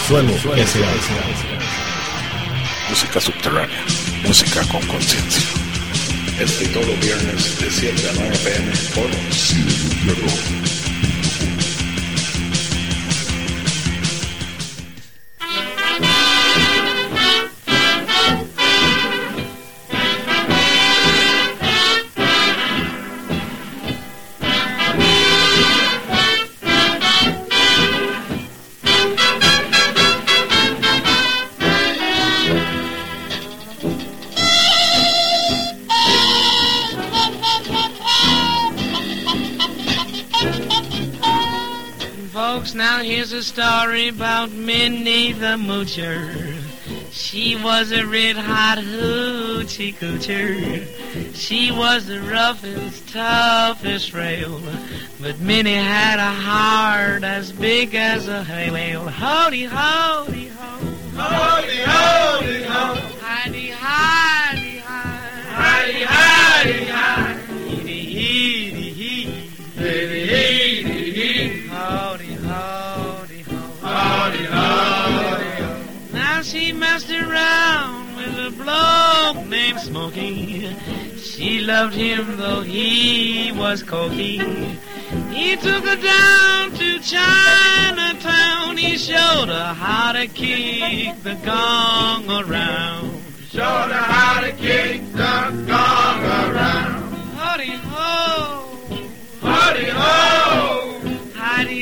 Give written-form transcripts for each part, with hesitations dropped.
Subsuelo S.A. Música subterránea, música con conciencia. Todos los viernes de 7 a 9 p.m. por CineRock. Now here's a story about Minnie the Moocher. She was a red-hot hoochie coocher. She was the roughest, toughest rail, but Minnie had a heart as big as a hay whale. Howdy, howdy, ho. Howdy, howdy, ho. Hidey, hidey, hi. Hidey, hidey, hi. Heedy, heedy, hee. Heedy, heedy, hee. Howdy, howdy, ho. Howdy, howdy, ho. Now she messed around with a bloke named Smokey. She loved him though he was cocky. He took her down to Chinatown. He showed her how to kick the gong around. Showed her how to kick the gong around. Howdy ho. Howdy ho. Hidey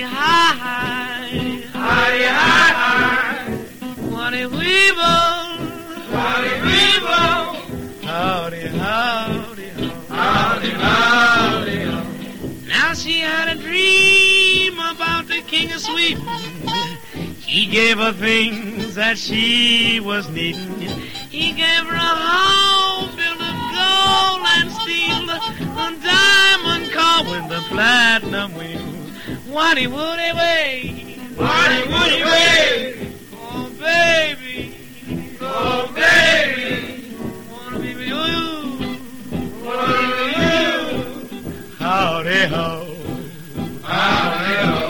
hi. Howdy hi hi. Waddy weevil. Howdy weevil. Howdy howdy ho. Howdy howdy ho. Now she had a dream about the King of Sweden. He gave her things that she was needing. He gave her a home built of gold and steel, a diamond car with the platinum wheels. Waddy woody way, Waddy woody way. Oh baby, Oh baby, wanna be with you. wanna be you. Howdy ho. Howdy ho.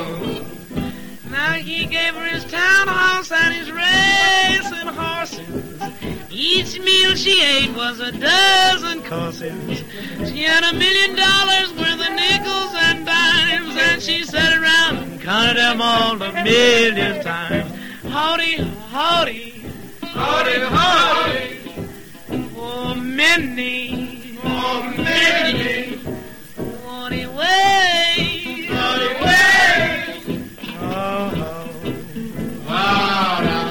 Now he gave her his townhouse and his racing horses. Each meal she ate was a dozen courses. She had $1 million worth of nickels and dimes, and she sat around and counted them all 1,000,000 times. Howdy, howdy, Howdy howdy. oh Minnie, Oh Minnie. Howdy way, Howdy way. oh, oh. Wow now.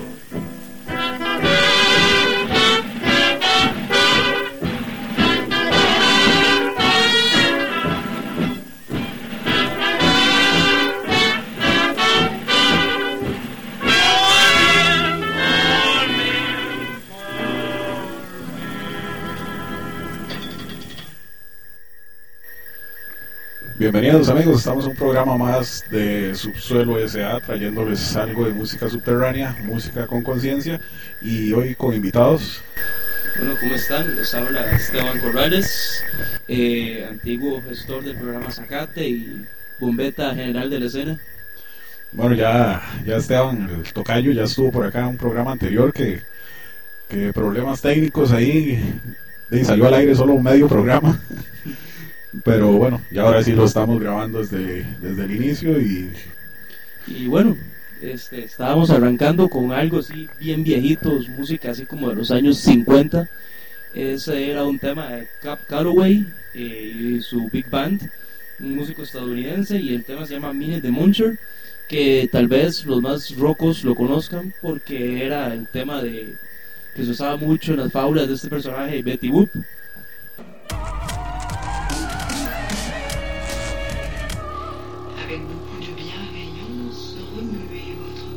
Bienvenidos amigos, estamos en un programa más de Subsuelo S.A. trayéndoles algo de música subterránea, música con conciencia, y hoy con invitados. Bueno, ¿cómo están? Les habla Esteban Corrales, antiguo gestor del programa Zacate y bombeta general de la escena. Bueno, ya Esteban, el tocayo, ya estuvo por acá en un programa anterior que problemas técnicos ahí, y salió al aire solo un medio programa. Pero bueno, ya ahora sí lo estamos grabando desde el inicio y bueno, estábamos arrancando con algo así bien viejitos, música así como de los años 50. Ese era un tema de Cap Calloway y su Big Band, un músico estadounidense, y el tema se llama Minnie the Moocher, que tal vez los más rocos lo conozcan porque era el tema que se usaba mucho en las fábulas de este personaje Betty Boop. Avec beaucoup de bienveillance, remuez votre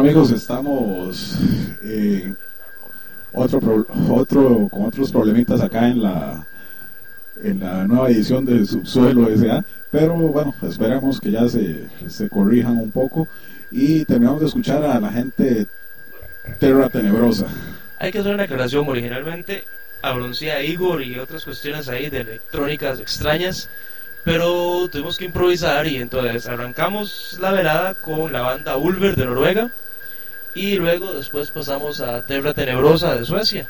amigos, estamos con otros problemitas acá en la nueva edición de Subsuelo S.A., pero bueno, esperamos que ya se corrijan un poco y terminamos de escuchar a la gente de Terra Tenebrosa. Hay que hacer una aclaración. Originalmente anuncié a Igor y otras cuestiones ahí de electrónicas extrañas, pero tuvimos que improvisar y entonces arrancamos la velada con la banda Ulver de Noruega y luego después pasamos a Terra Tenebrosa de Suecia.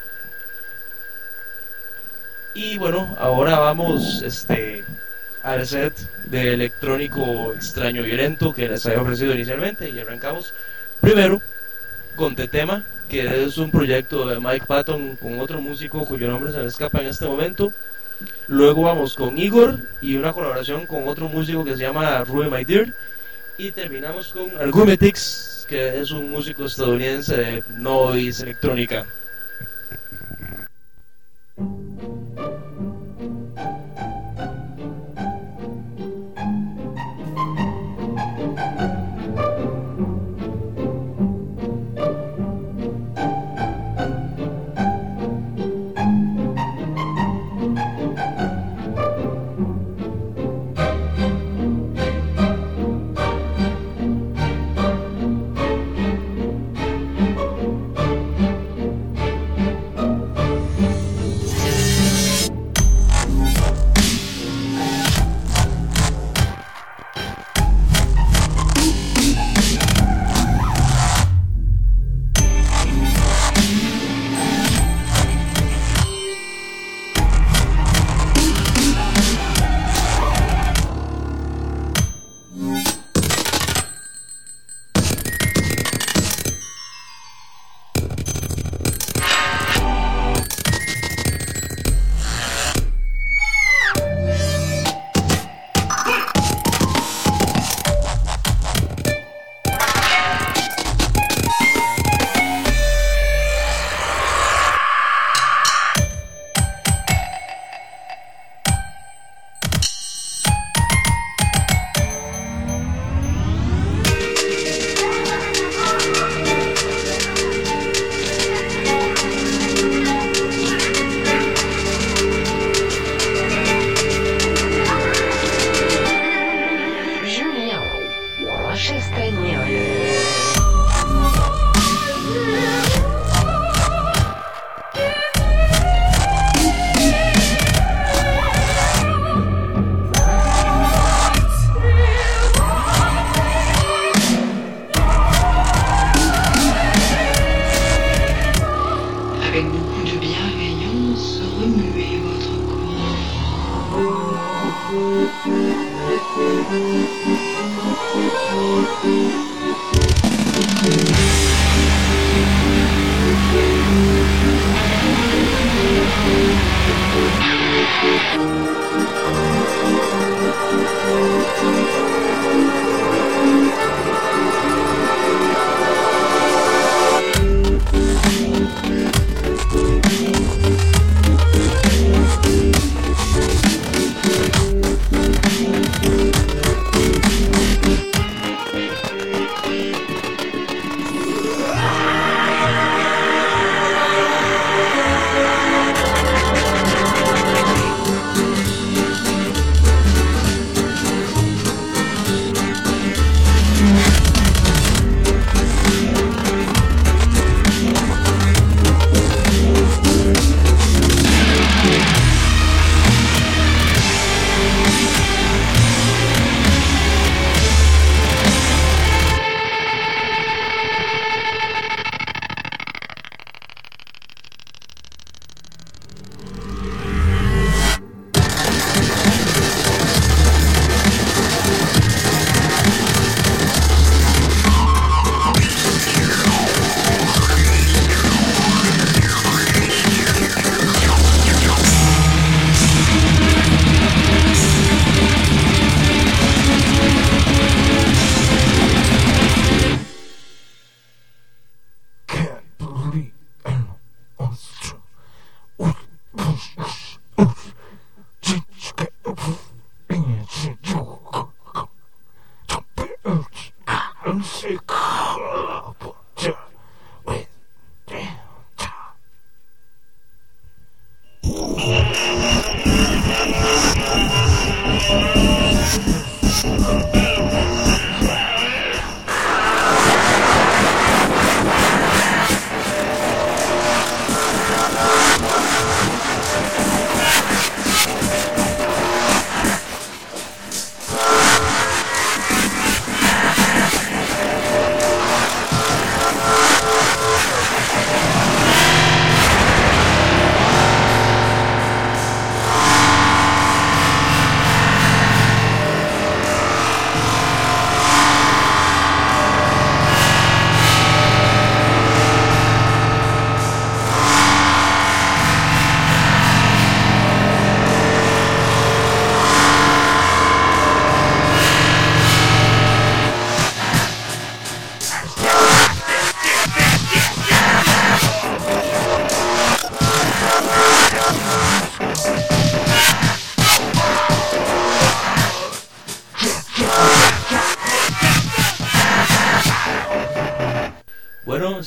Y bueno, ahora vamos al set de electrónico extraño violento que les había ofrecido inicialmente, y arrancamos primero con Tetema, que es un proyecto de Mike Patton con otro músico cuyo nombre se me escapa en este momento. Luego vamos con Igor y una colaboración con otro músico que se llama Ruby My Dear, y terminamos con Argumetics, que es un músico estadounidense de noise electrónica.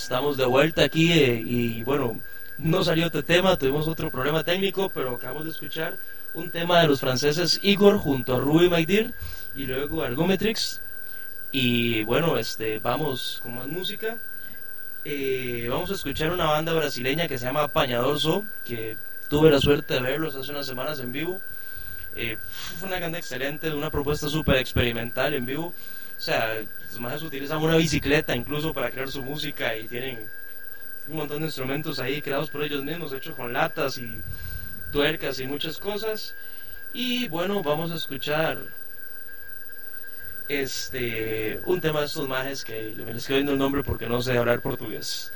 Estamos de vuelta aquí y bueno, no salió este tema, tuvimos otro problema técnico, pero acabamos de escuchar un tema de los franceses Igor junto a Ruby My Dear y luego Argometrix. Y bueno, vamos con más música. Vamos a escuchar una banda brasileña que se llama Apañador So, que tuve la suerte de verlos hace unas semanas en vivo. Fue una banda excelente, una propuesta súper experimental en vivo. O sea, los majes utilizan una bicicleta incluso para crear su música y tienen un montón de instrumentos ahí creados por ellos mismos, hechos con latas y tuercas y muchas cosas. Y bueno, vamos a escuchar un tema de estos majes que me les quedo viendo el nombre porque no sé hablar portugués.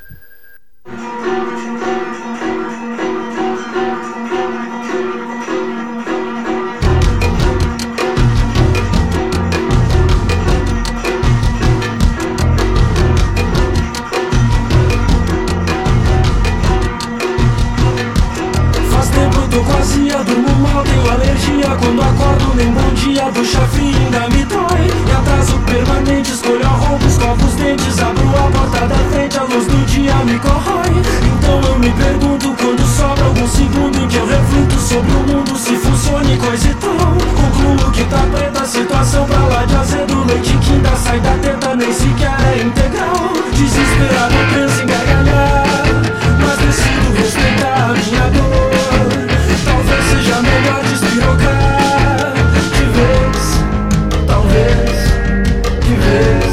Durmo mal, tenho alergia. Quando acordo nem bom dia, do chafrinho ainda me dói. E atraso permanente, escolho a roupa, escovo os dentes, abro a porta da frente, a luz do dia me corrói. Então eu me pergunto quando sobra algum segundo em que eu reflito sobre o mundo, se funciona e coisa e tal. Concluo que tá preta a situação, pra lá de azedo, leite que ainda sai da teta, nem sequer é integral. Desesperado eu penso em gargalhar, mas decido respeitar a minha dor. Talvez seja melhor despirocar de vez, talvez, de vez,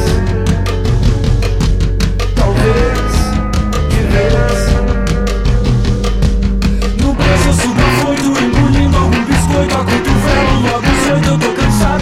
talvez, de vez. No preço eu subo afoito, engolindo algum biscoito, a cotovelo, logo 8 eu tô cansado.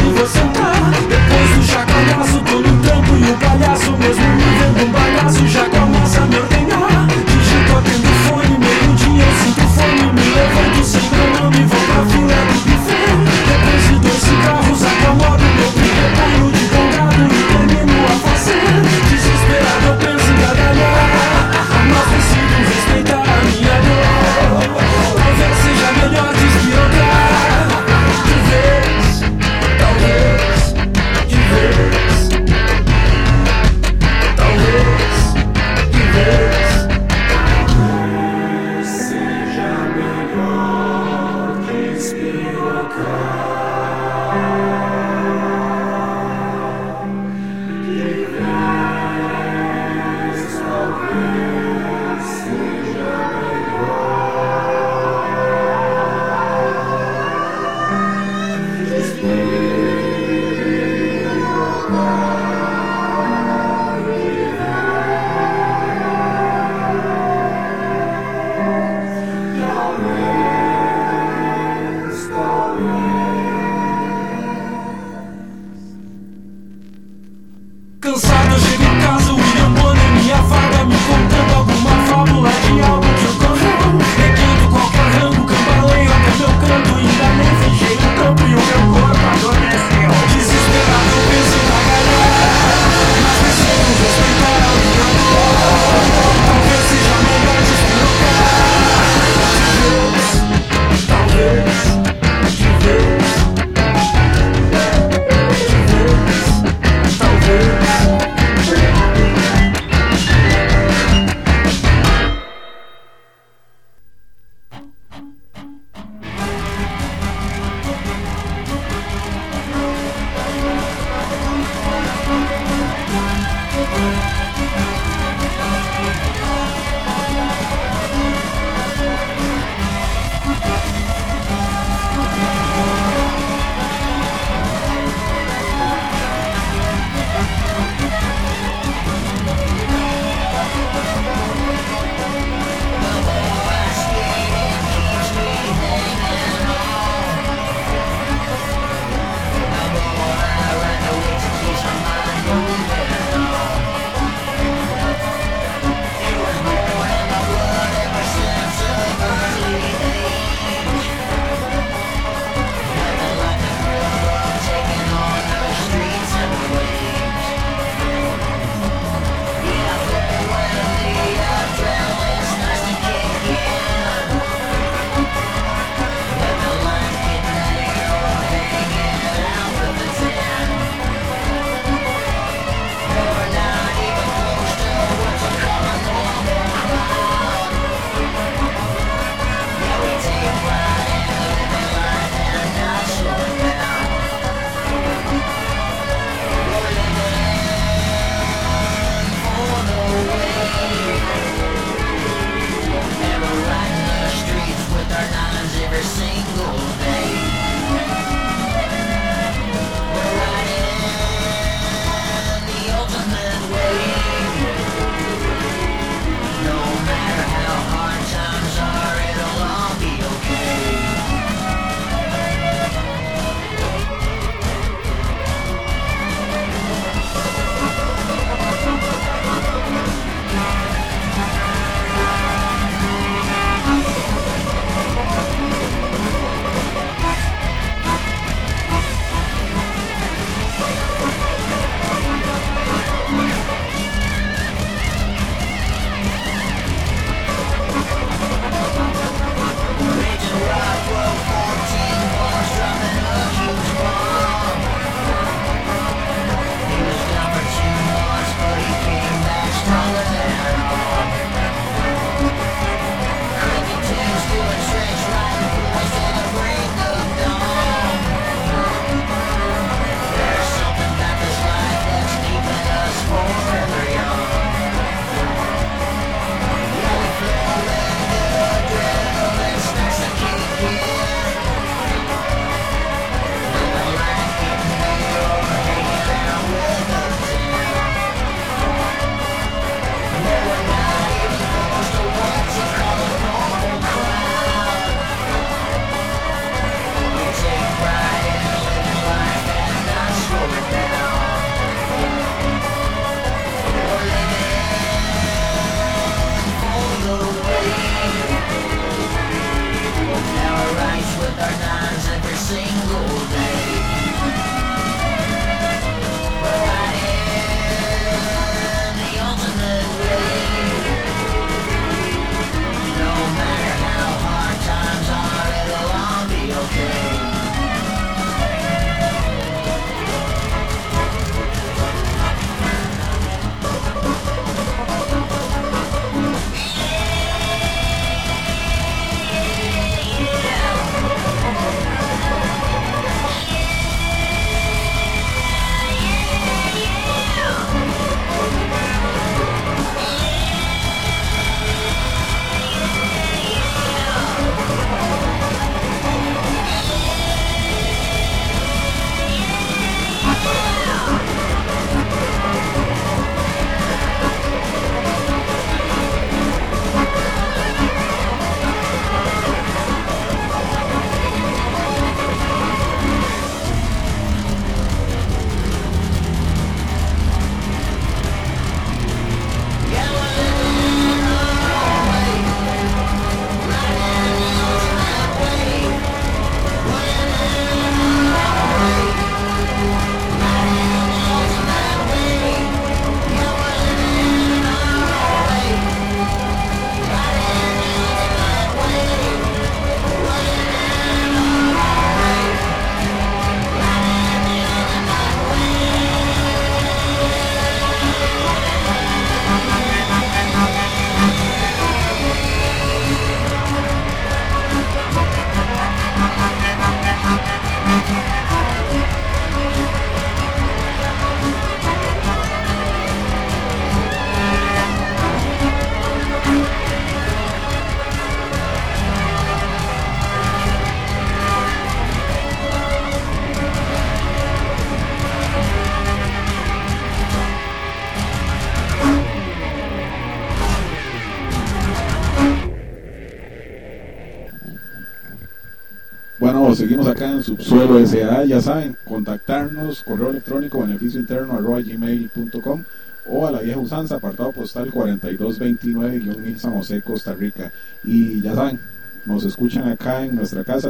bueno, seguimos acá en Subsuelo S.A. Ya saben, contactarnos, correo electrónico beneficiointerno@gmail.com o a la vieja usanza, apartado postal 4229-1000 San José, Costa Rica. Y ya saben, nos escuchan acá en nuestra casa,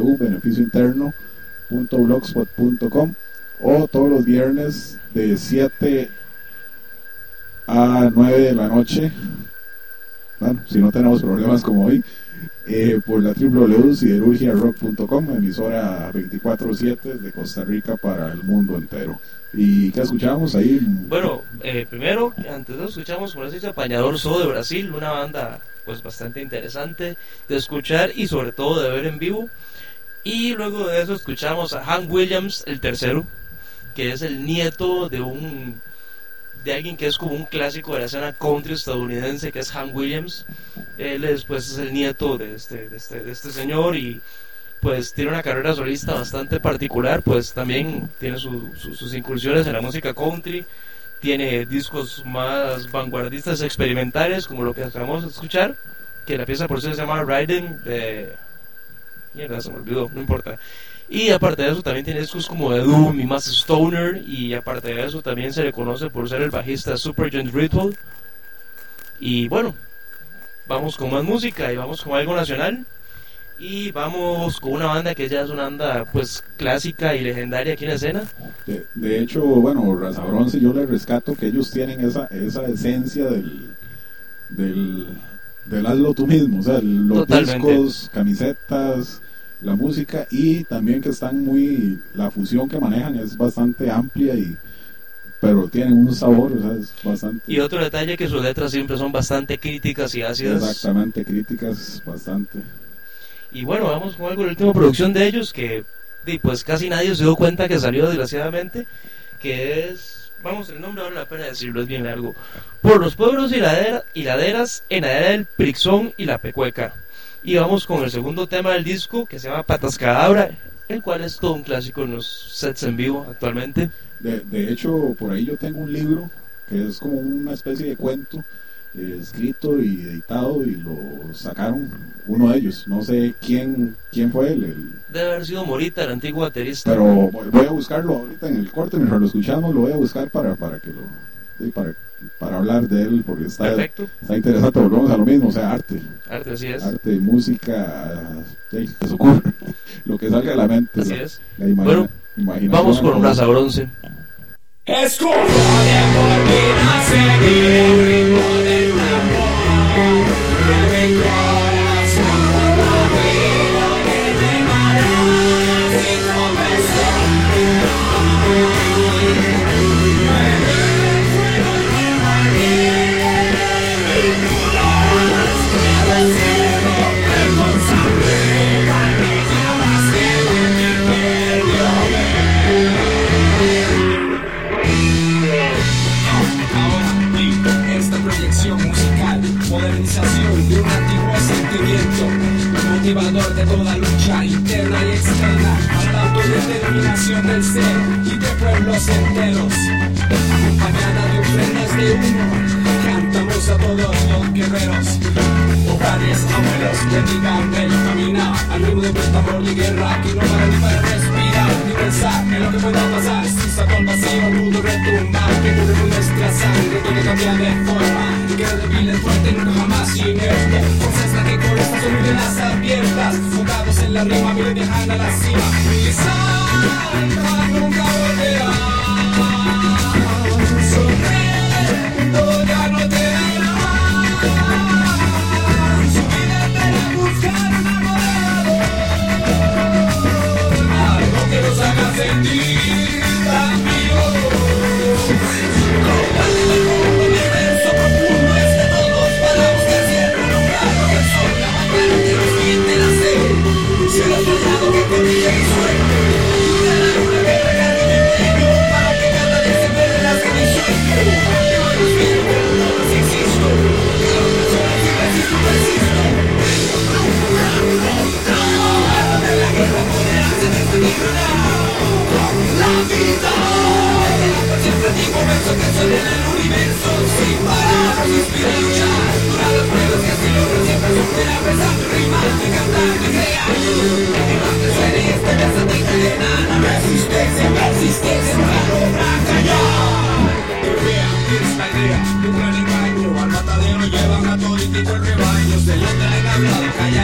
www.beneficiointerno.blogspot.com, o todos los viernes de 7 a 9 de la noche, bueno, si no tenemos problemas como hoy, por la www.siderurgiarock.com, emisora 24/7 de Costa Rica para el mundo entero. ¿Y qué escuchamos ahí? Bueno, primero, antes de escuchamos, como les dice, Apañador Só de Brasil, una banda pues bastante interesante de escuchar y sobre todo de ver en vivo. Y luego de eso escuchamos a Hank Williams, el tercero, que es el nieto de alguien que es como un clásico de la escena country estadounidense, que es Hank Williams. Él es el nieto de este señor, y pues tiene una carrera solista bastante particular. Pues también tiene sus incursiones en la música country, tiene discos más vanguardistas, experimentales, como lo que acabamos de escuchar, que la pieza por sí se llama Riding de... mierda, se me olvidó, no importa. Y aparte de eso también tiene discos como de Doom y más Stoner, y aparte de eso también se le conoce por ser el bajista de Supergiant Ritual. Y bueno, vamos con más música y vamos con algo nacional, y vamos con una banda que ya es una banda pues clásica y legendaria aquí en la escena. De hecho, bueno, Raza Bronce, yo les rescato que ellos tienen esa esencia del hazlo tú mismo, o sea, los Totalmente. discos, camisetas, la música, y también que están la fusión que manejan es bastante amplia, pero tienen un sabor, o sea, es bastante... Y otro detalle, que sus letras siempre son bastante críticas y ácidas. Exactamente, críticas bastante. Y bueno, vamos con algo de la última producción de ellos, que pues casi nadie se dio cuenta que salió, desgraciadamente, que es... vamos, el nombre vale la pena decirlo, es bien largo. Por los pueblos y laderas en la era del Prixón y la Pecueca. Y vamos con el segundo tema del disco, que se llama Patas Cadabra, el cual es todo un clásico en los sets en vivo actualmente. De hecho, por ahí yo tengo un libro que es como una especie de cuento, escrito y editado, y lo sacaron uno de ellos, no sé quién fue él. Debe haber sido Morita, el antiguo baterista. Pero voy a buscarlo ahorita en el corte, mientras lo escuchamos lo voy a buscar para hablar de él, porque está interesante. Volvemos a lo mismo, o sea, arte, así es. Arte, música, que se ocurre, lo que salga de la mente. Así es. Bueno, vamos con Raza Bronce. Es como de volver a seguir el ritmo del tambor de mi corazón, la vida que te dará sin convención. Modernización de un antiguo sentimiento, motivador de toda lucha interna y externa, para la autodeterminación del ser y de pueblos enteros, acompañada de ofrendas de humo. Cantamos a todos los guerreros, padres, abuelos, que digan bello camina al ritmo de un tambor de guerra que no para ni para respirar ni pensar en lo que pueda pasar. Si saco el vacío pudo retumbar, que corre con nuestra sangre, todo cambia de forma, y que débil es fuerte, nunca jamás inerte. Fuerza es la que corre, estas son mirenas abiertas, focados en la rima, pero viajan a la cima. Mi alma nunca volverá, sonriendo ya no te verá. Su vida espera buscar un amorador, algo que nos haga sentir tan vivos. Si el otro lado que corría el sueño, de la luna que recarga mi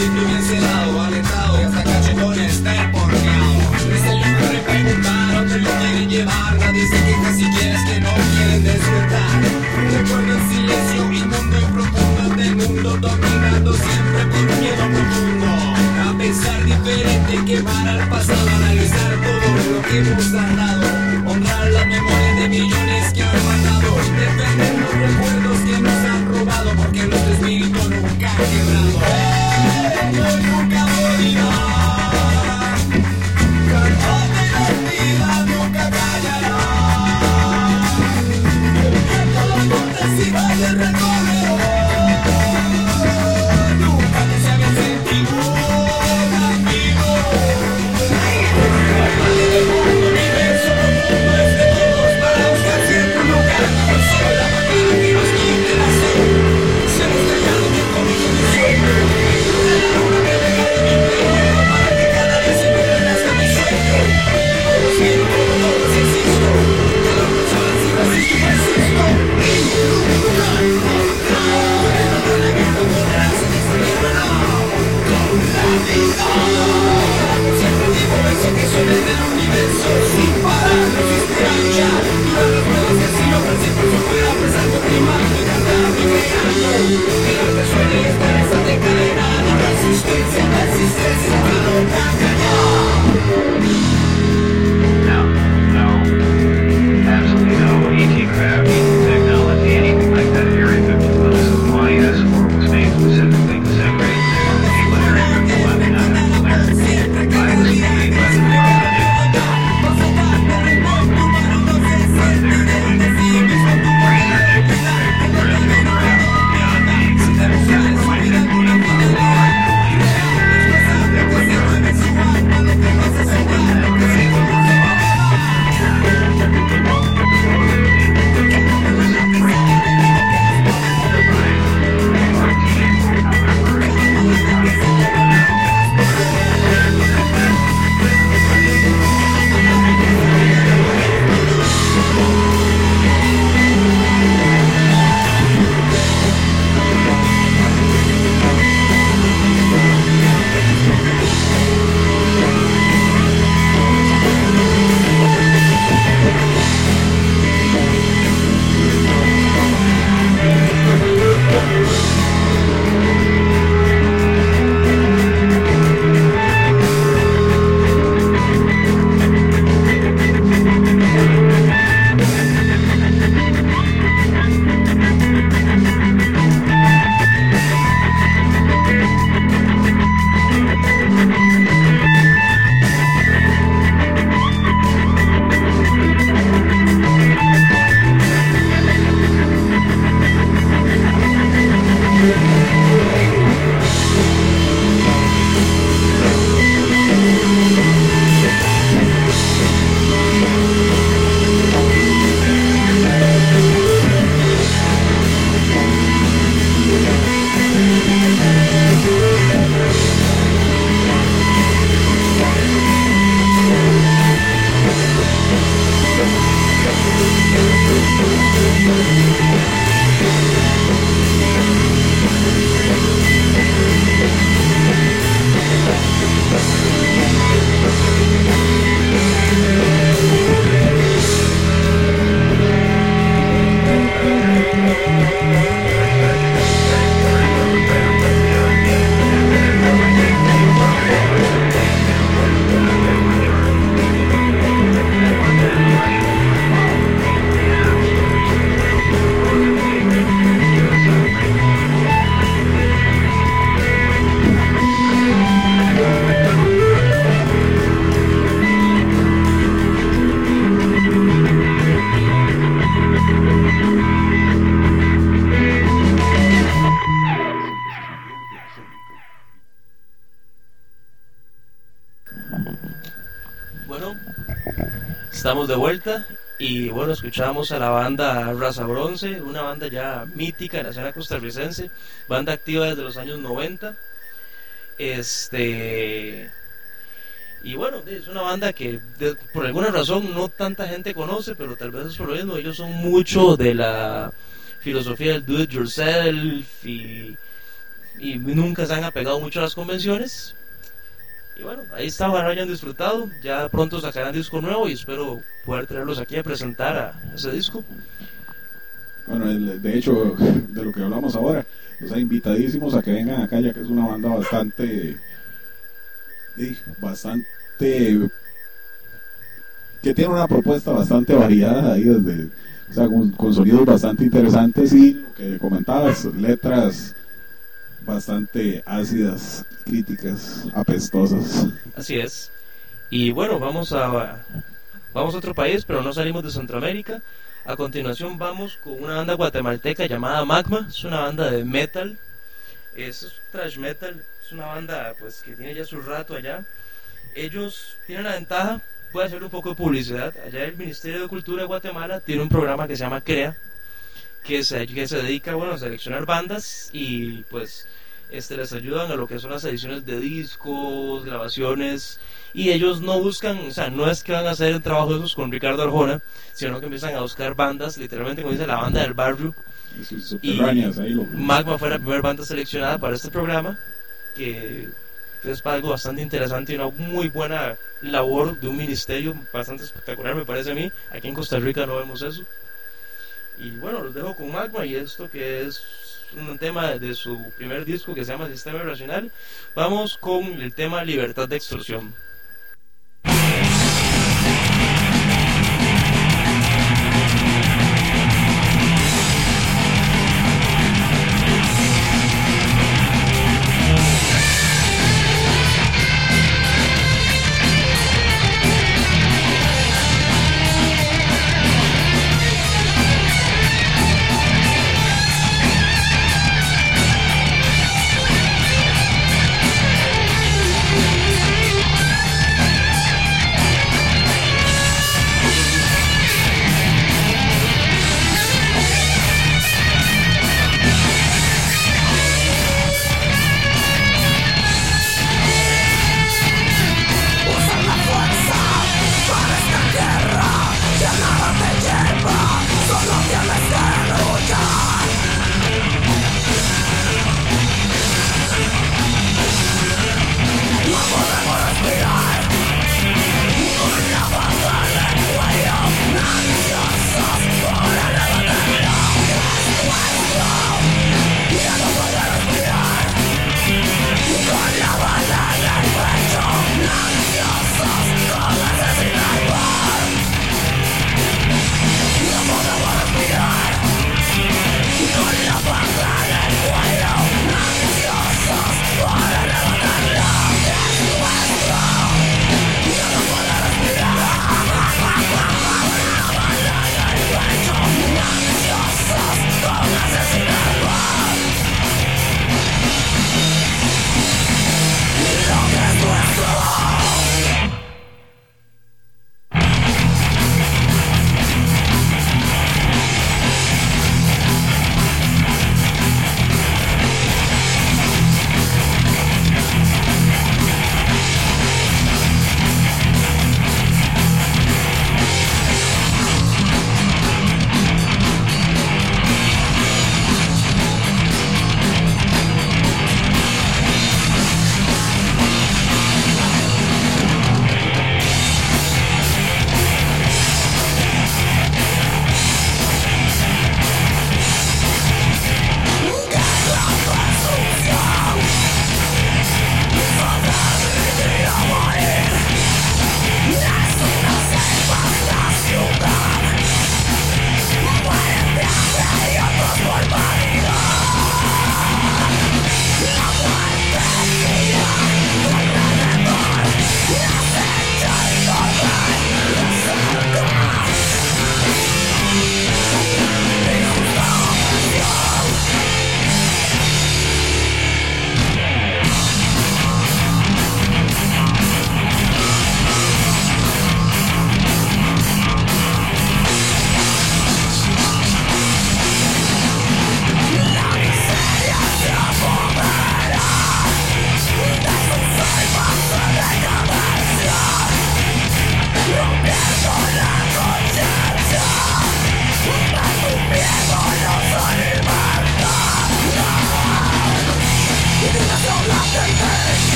calladito y bien celado, alentado y hasta cachetón está porneado. Es el libro de preguntar, otro lo quieren llevar, nadie se queja si quieres que no quieren despertar. Recuerdo el silencio inmundo y profundo del mundo, dominando siempre por un miedo profundo. A pensar diferente, quemar al pasado, analizar todo lo que hemos ganado, honrar las memorias de millones que han matado, defender los recuerdos que nos han robado, porque nuestro espíritu nunca ha quebrado. Nunca morirá, cantor de la vida nunca callará. El viento las montes y valles recorrerá, nunca no se había sentido tan vivo. Vale del mundo, universo profundo es de todos para buscar siempre un lugar. No solo la mañana que nos quite la sed, se nos dejado que comienzo mi sueño. La luna me regala mi pelo para que cada día se me renazca mi sueño. Los quiero como todos existo, cada uno sola si resisto y persisto. Y nunca con la guerra podrás en esta guerra con la vida. Siempre vivo eso que soy desde el universo, sin parar, no existe ancha. Duran los juegos que si logran siempre se puede apreciar tu primando y cantando y creando. Que el arte suene y estar esa cadena de resistencia, persistencia, claro, No, absolutely no ET craft, technology, anything like that. Area 51 is a YS or was made specifically to separate people in Area 51 and not declared by the state by the Estamos de vuelta y bueno, escuchamos a la banda Raza Bronce, una banda ya mítica en la escena costarricense, banda activa desde los años 90. Y bueno, es una banda que por alguna razón no tanta gente conoce, pero tal vez es por lo mismo, ellos son mucho de la filosofía del do it yourself y y nunca se han apegado mucho a las convenciones. Y bueno, ahí está, ojalá hayan disfrutado. Ya pronto sacarán disco nuevo y espero poder traerlos aquí a presentar a ese disco. Bueno, de hecho, de lo que hablamos ahora, o sea, invitadísimos a que vengan acá, ya que es una banda bastante que tiene una propuesta bastante variada ahí, desde, o sea, con sonidos bastante interesantes y lo que comentabas, letras bastante ácidas, críticas, apestosas. Así es. Y bueno, vamos a otro país, pero no salimos de Centroamérica. A continuación vamos con una banda guatemalteca llamada Magma. Es una banda de metal, es thrash metal. Es una banda pues que tiene ya su rato allá. Ellos tienen la ventaja, voy a hacer un poco de publicidad. Allá el Ministerio de Cultura de Guatemala tiene un programa que se llama CREA, que se dedica, bueno, a seleccionar bandas y pues les ayudan a lo que son las ediciones de discos, grabaciones, y ellos no buscan, o sea, no es que van a hacer el trabajo de esos con Ricardo Arjona, sino que empiezan a buscar bandas, literalmente como dice, la banda del barrio. Y Magma fue la primera banda seleccionada para este programa, que es algo bastante interesante y una muy buena labor de un ministerio, bastante espectacular me parece a mí. Aquí en Costa Rica no vemos eso. Y bueno, los dejo con Magma y esto que es un tema de su primer disco que se llama Sistema Irracional. Vamos con el tema Libertad de Extorsión.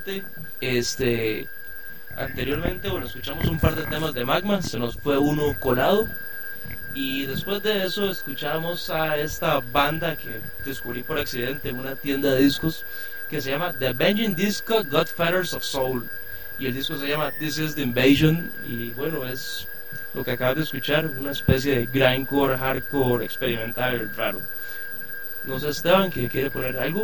anteriormente, bueno, escuchamos un par de temas de Magma, se nos fue uno colado. Y después de eso escuchamos a esta banda que descubrí por accidente en una tienda de discos, que se llama The Avenging Disco Godfathers of Soul, y el disco se llama This Is The Invasion. Y bueno, es lo que acabas de escuchar, una especie de grindcore, hardcore, experimental, raro. No sé, Esteban, ¿que quiere poner algo?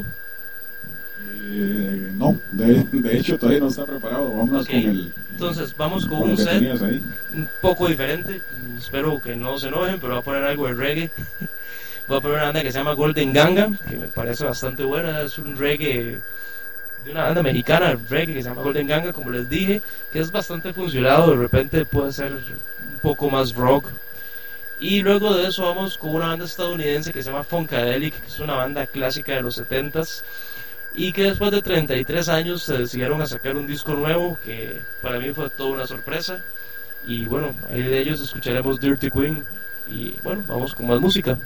No, de hecho todavía no está preparado. Vamos Okay. con el... Entonces vamos con con un lo que set tenías ahí. un poco diferente. Espero que no se enojen, pero voy a poner algo de reggae. Voy a poner una banda que se llama Golden Ganga, que me parece bastante buena. Es un reggae de una banda mexicana, reggae, que se llama Golden Ganga, como les dije, que es bastante funcionado. De repente puede ser un poco más rock. Y luego de eso vamos con una banda estadounidense que se llama Funkadelic, que es una banda clásica de los 70s, y que después de 33 años se decidieron a sacar un disco nuevo, que para mí fue toda una sorpresa. Y bueno, ahí de ellos escucharemos Dirty Queen. Y bueno, vamos con más música.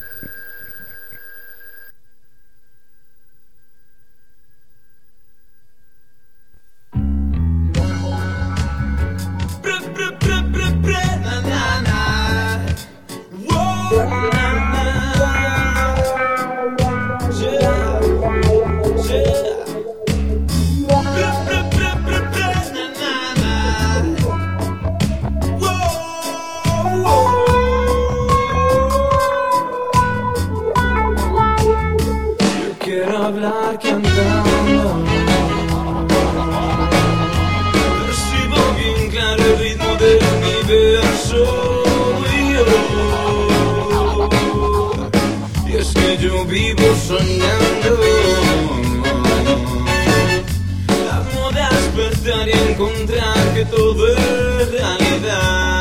Hablar cantando, percibo bien claro el ritmo del universo. Y es que yo vivo soñando. Amo despertar y encontrar que todo es realidad.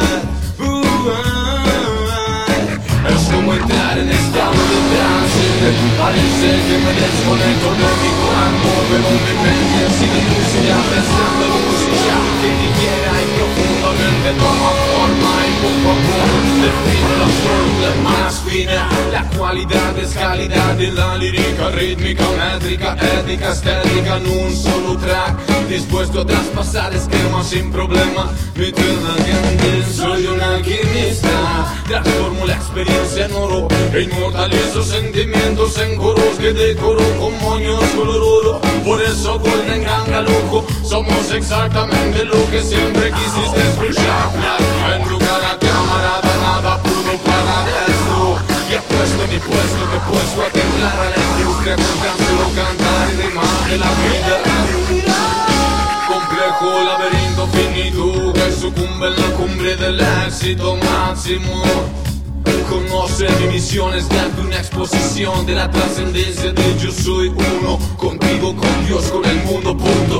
Es como entrar en estado de trance. Parece que me desconecto de mi cuerpo, pero mi mente sigue lúcida pensando en música que ligera y profundamente toma forma y poco a poco define la fórmula más fina. La cualidad es calidad y la lírica rítmica, métrica, ética, estética en un solo track, dispuesto a traspasar esquemas sin problema. Mi tema gente, soy un alquimista, transformo la experiencia en oro e inmortalizo sentimientos en coros que decoro con moños color oro. Por eso Golden Ganga, loco, somos exactamente lo que siempre quisiste escuchar. En tu cara, camarada, nada pudo parar esto. Y apuesto mi puesto, me he puesto a temblar a la industria cantándolo, cantar y rimar de la vida. Complejo laberinto finito que sucumbe en la cumbre del éxito máximo. Conoce mi misión es darte una exposición de la trascendencia de yo soy uno, contigo, con Dios, con el mundo, punto.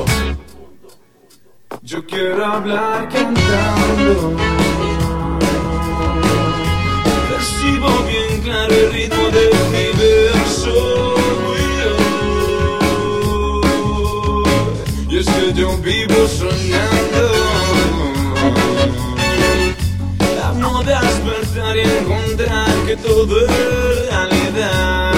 Yo quiero hablar cantando, percibo bien claro el ritmo del universo. Y es que yo vivo soñando. Amo despertar y encontrar que todo es realidad.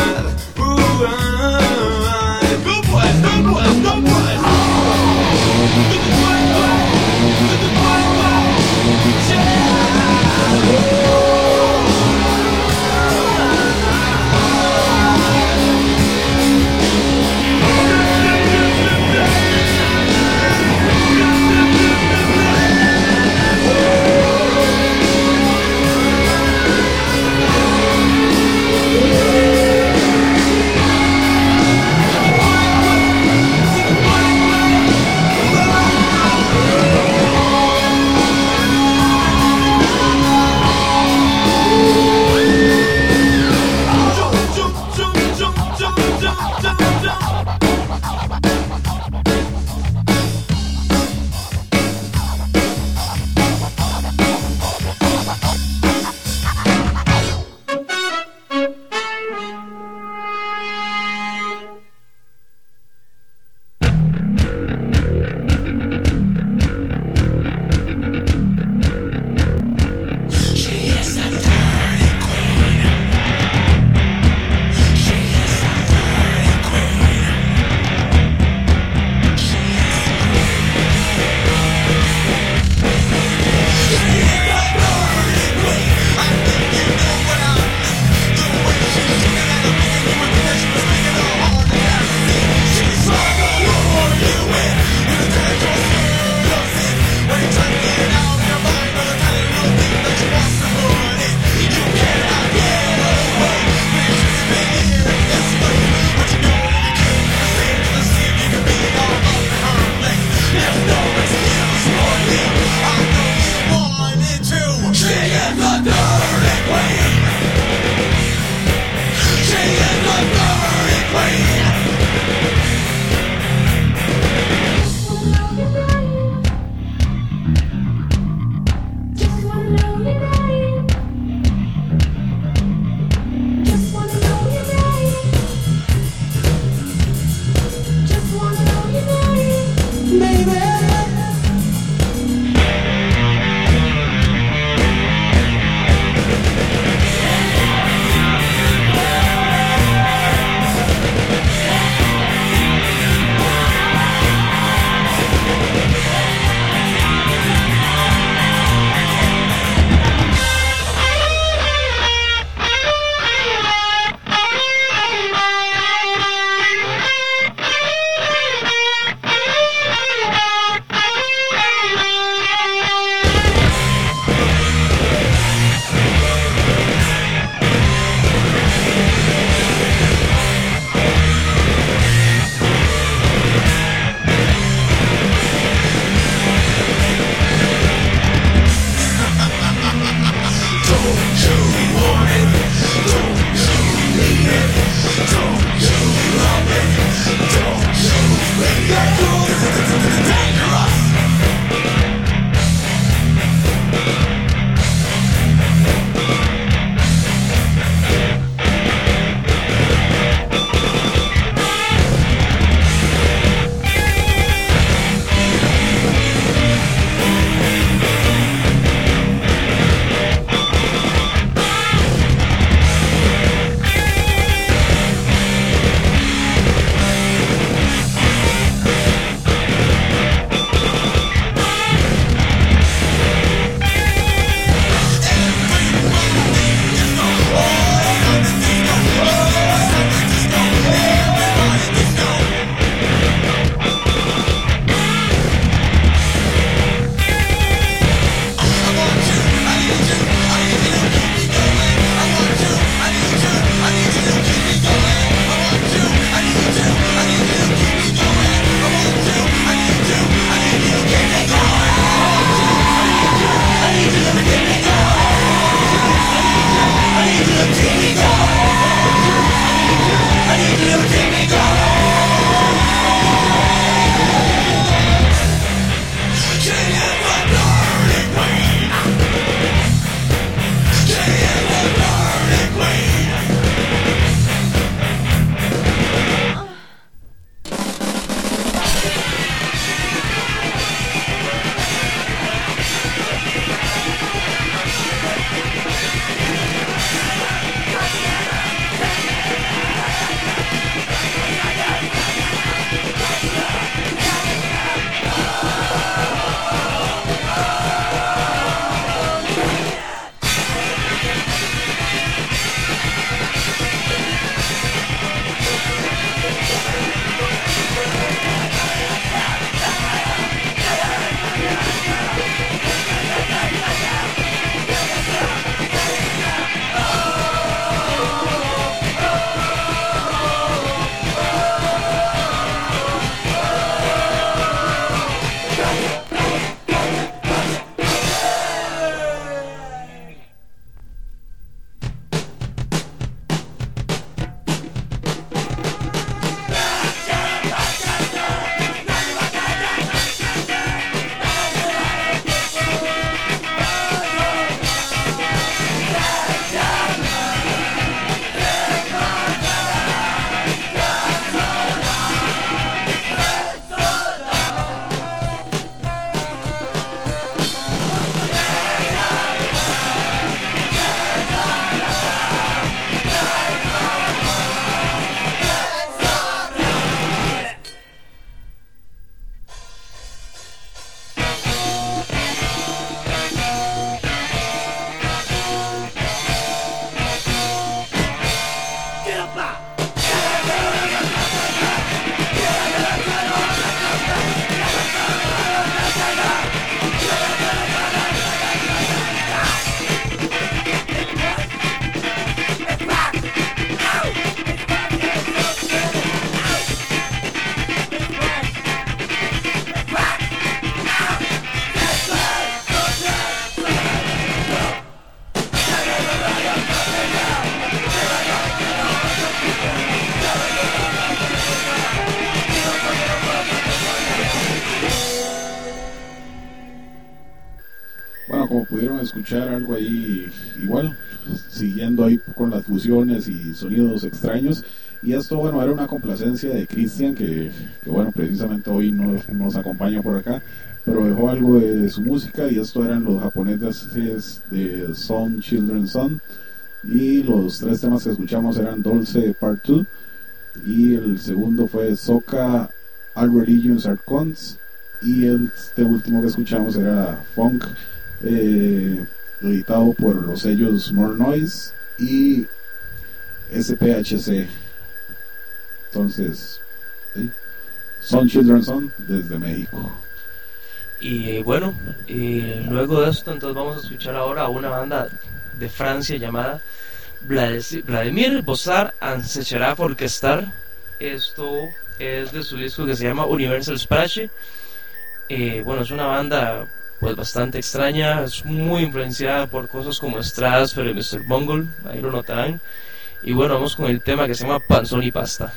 escuchar algo ahí igual, siguiendo ahí con las fusiones y sonidos extraños. Y esto, bueno, era una complacencia de Christian, que bueno, precisamente hoy no nos acompaña por acá, pero dejó algo de su música, y esto eran los japoneses de Son Children's Son, y los 3 temas que escuchamos eran Dolce Part 2, y el segundo fue Soca, All Religions Are Cons, y este último que escuchamos era Funk, editado por los sellos More Noise y SPHC. Entonces, ¿sí? Son Children's Son desde México. Y bueno, luego de esto, entonces vamos a escuchar ahora a una banda de Francia llamada Vladimir Bossart and Seraph Orchestra. Esto es de su disco que se llama Universal Sprache. Bueno, es una banda pues bastante extraña, es muy influenciada por cosas como Strasberg y Mr. Bungle, ahí lo notarán. Y bueno, vamos con el tema que se llama Panzón y Pasta.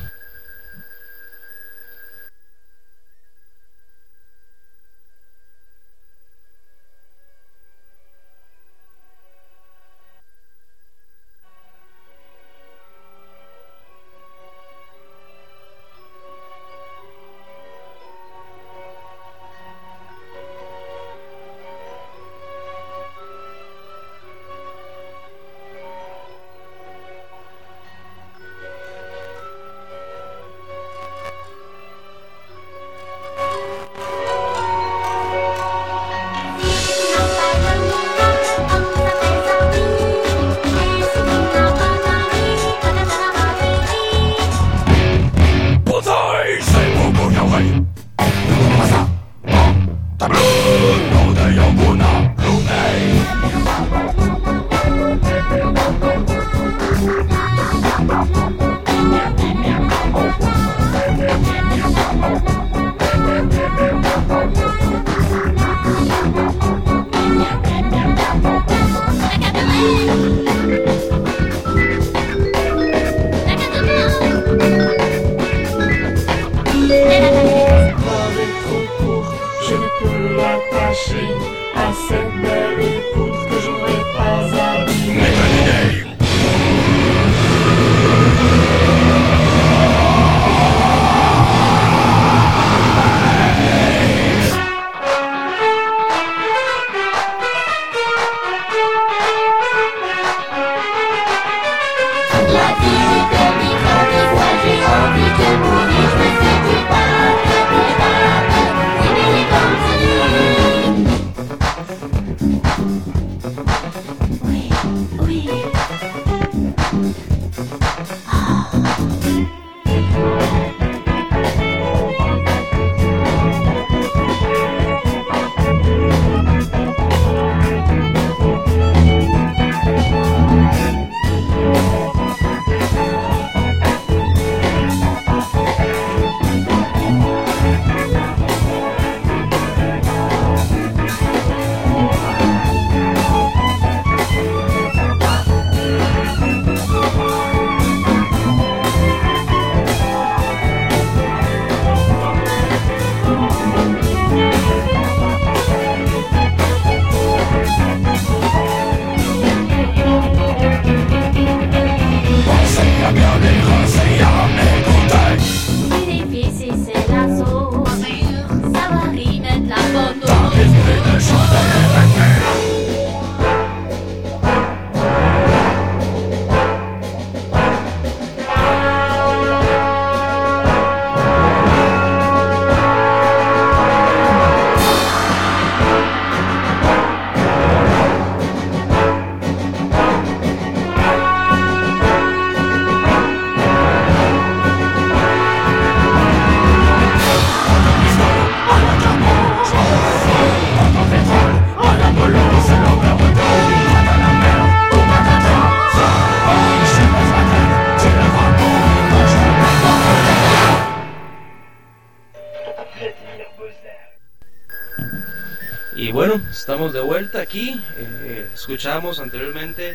Y bueno, estamos de vuelta aquí. Escuchamos anteriormente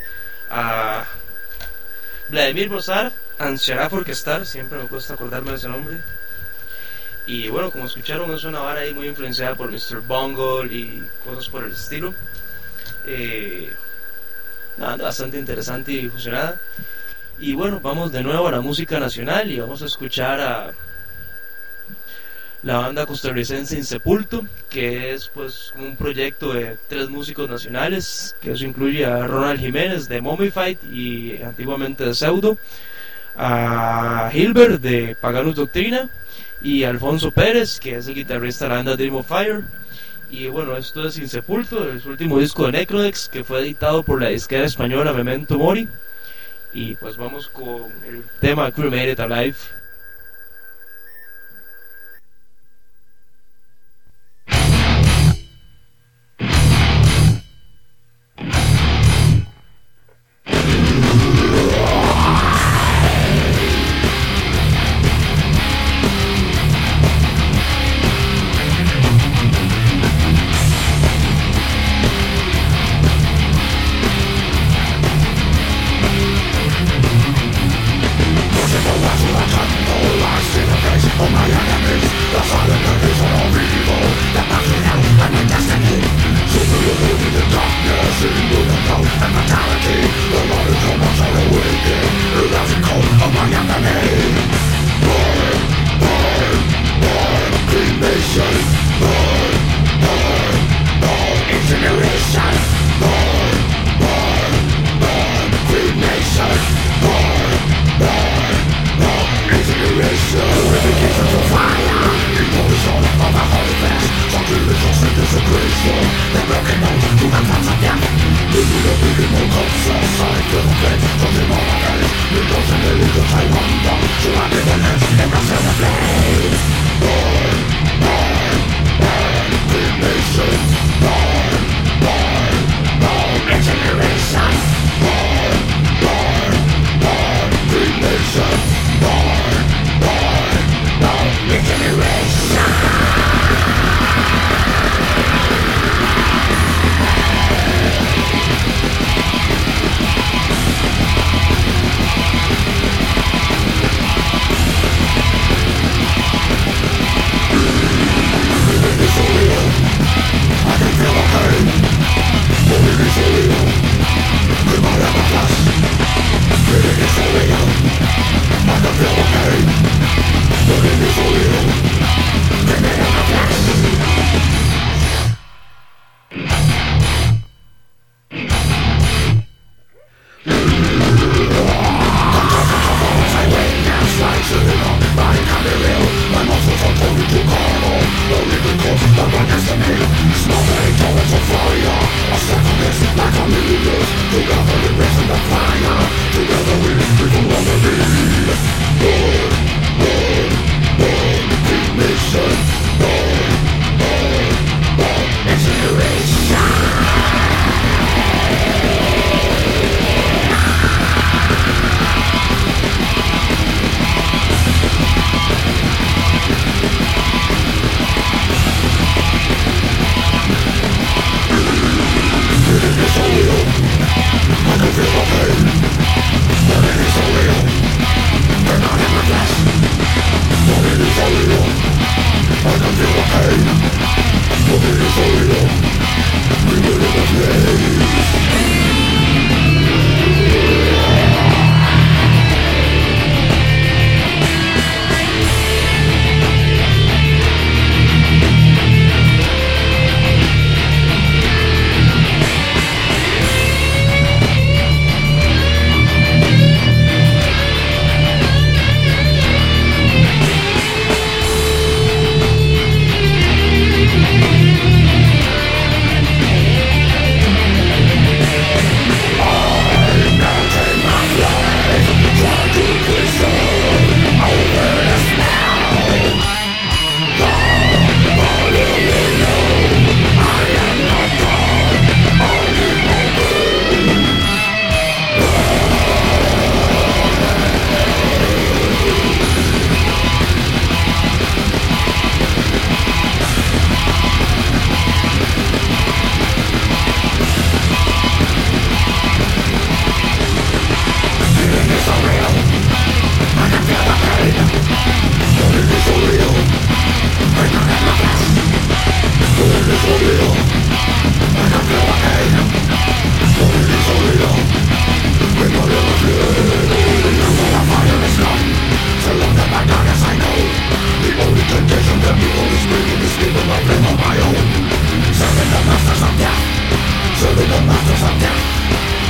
a Vladimir Bossart and Seraph Orchestra, siempre me cuesta acordarme de ese nombre. Y bueno, como escucharon, es una vara ahí muy influenciada por Mr. Bungle y cosas por el estilo. Una banda bastante interesante y fusionada. Y bueno, vamos de nuevo a la música nacional y vamos a escuchar a la banda costarricense Insepulto, que es pues un proyecto de 3 músicos nacionales, que eso incluye a Ronald Jiménez de Mummified y antiguamente de Pseudo, a Hilbert de Paganus Doctrina y a Alfonso Pérez, que es el guitarrista de la banda Dream of Fire. Y bueno, esto es Insepulto, el último disco de Necrodex, que fue editado por la disquera española Memento Mori. Y pues vamos con el tema Cremated Alive.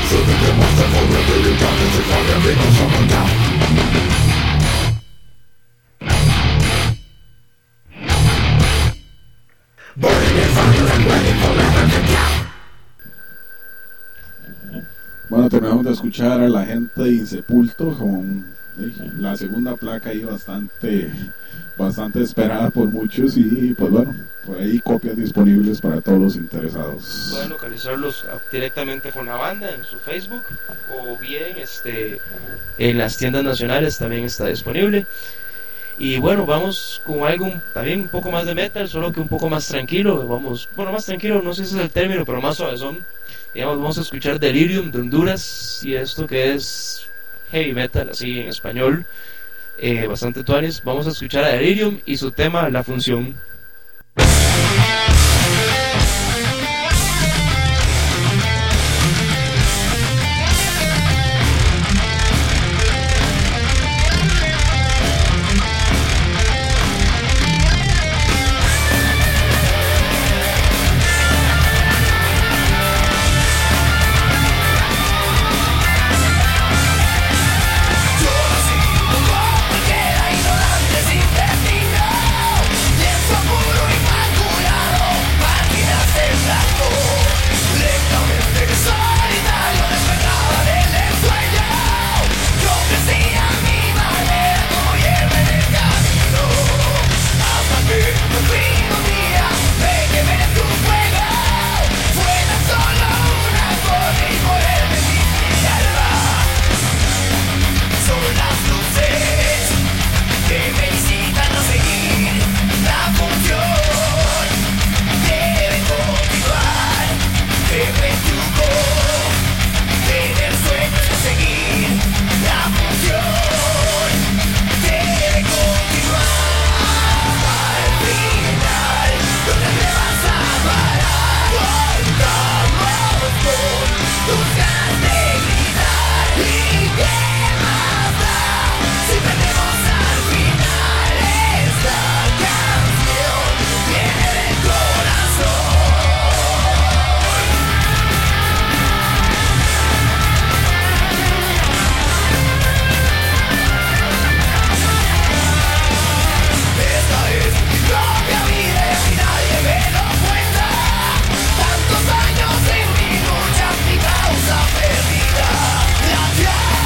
Bueno, terminamos de escuchar a la gente de Insepulto con la segunda placa ahí bastante esperada por muchos y pues bueno, por ahí copias disponibles para todos los interesados. Pueden localizarlos directamente con la banda en su Facebook o bien en las tiendas nacionales también está disponible. Y bueno, vamos con algo también un poco más de metal, solo que un poco más tranquilo. Más tranquilo, no sé si es el término, pero más suavezón. Digamos, vamos a escuchar Delirium de Honduras y esto que es heavy metal, así en español, bastante tuanis. Vamos a escuchar a Delirium y su tema La Función. Yeah!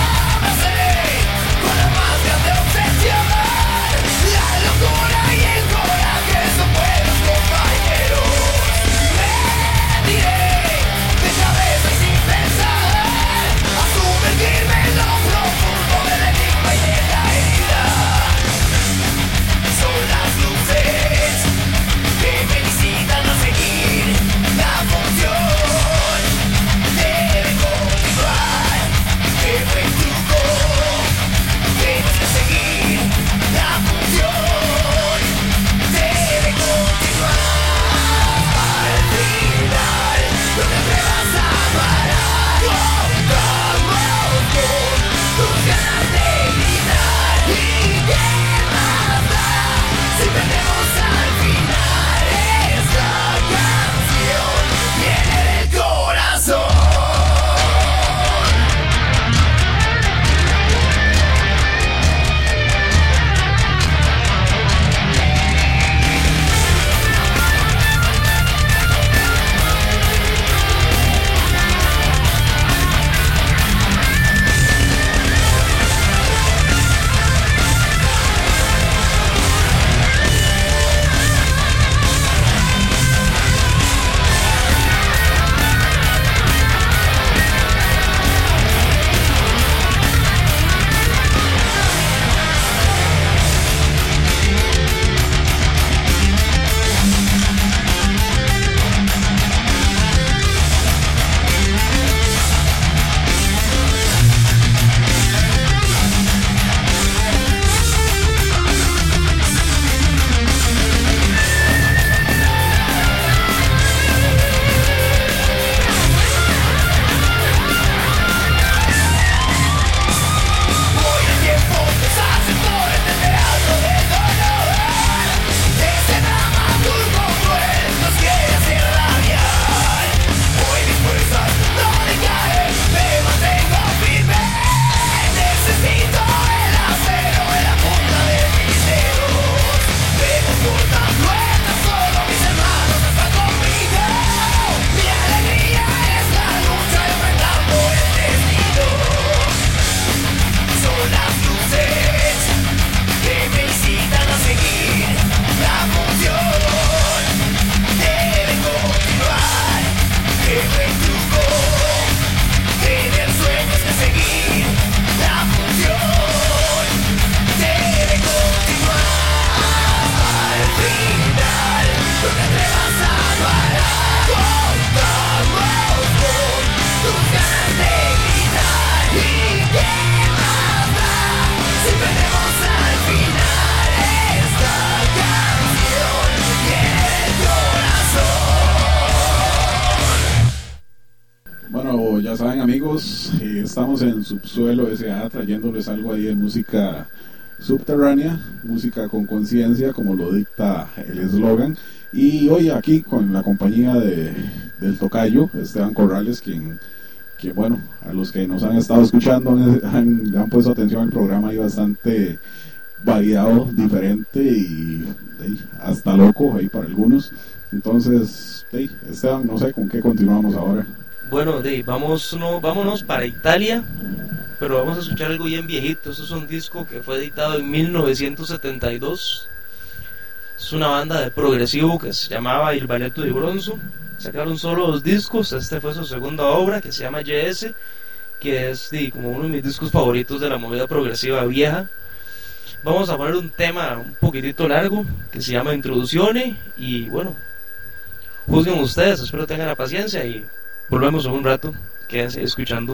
Bueno, ya saben amigos, estamos en Subsuelo S.A. trayéndoles algo ahí de música subterránea, música con conciencia, como lo dicta el eslogan. Y hoy aquí con la compañía del tocayo, Esteban Corrales, quien bueno, a los que nos han estado escuchando le han puesto atención al programa ahí bastante variado, diferente y hasta loco ahí para algunos. Entonces, Esteban, no sé con qué continuamos ahora. Bueno, vámonos para Italia, pero vamos a escuchar algo bien viejito. Esto es un disco que fue editado en 1972. Es una banda de progresivo que se llamaba Il Balletto di Bronzo. Sacaron solo 2 discos. Este fue su segunda obra, que se llama YS, que es como uno de mis discos favoritos de la movida progresiva vieja. Vamos a poner un tema un poquitito largo que se llama Introduzione. Y bueno, juzguen ustedes, espero tengan la paciencia y volvemos en un rato. Quédense escuchando.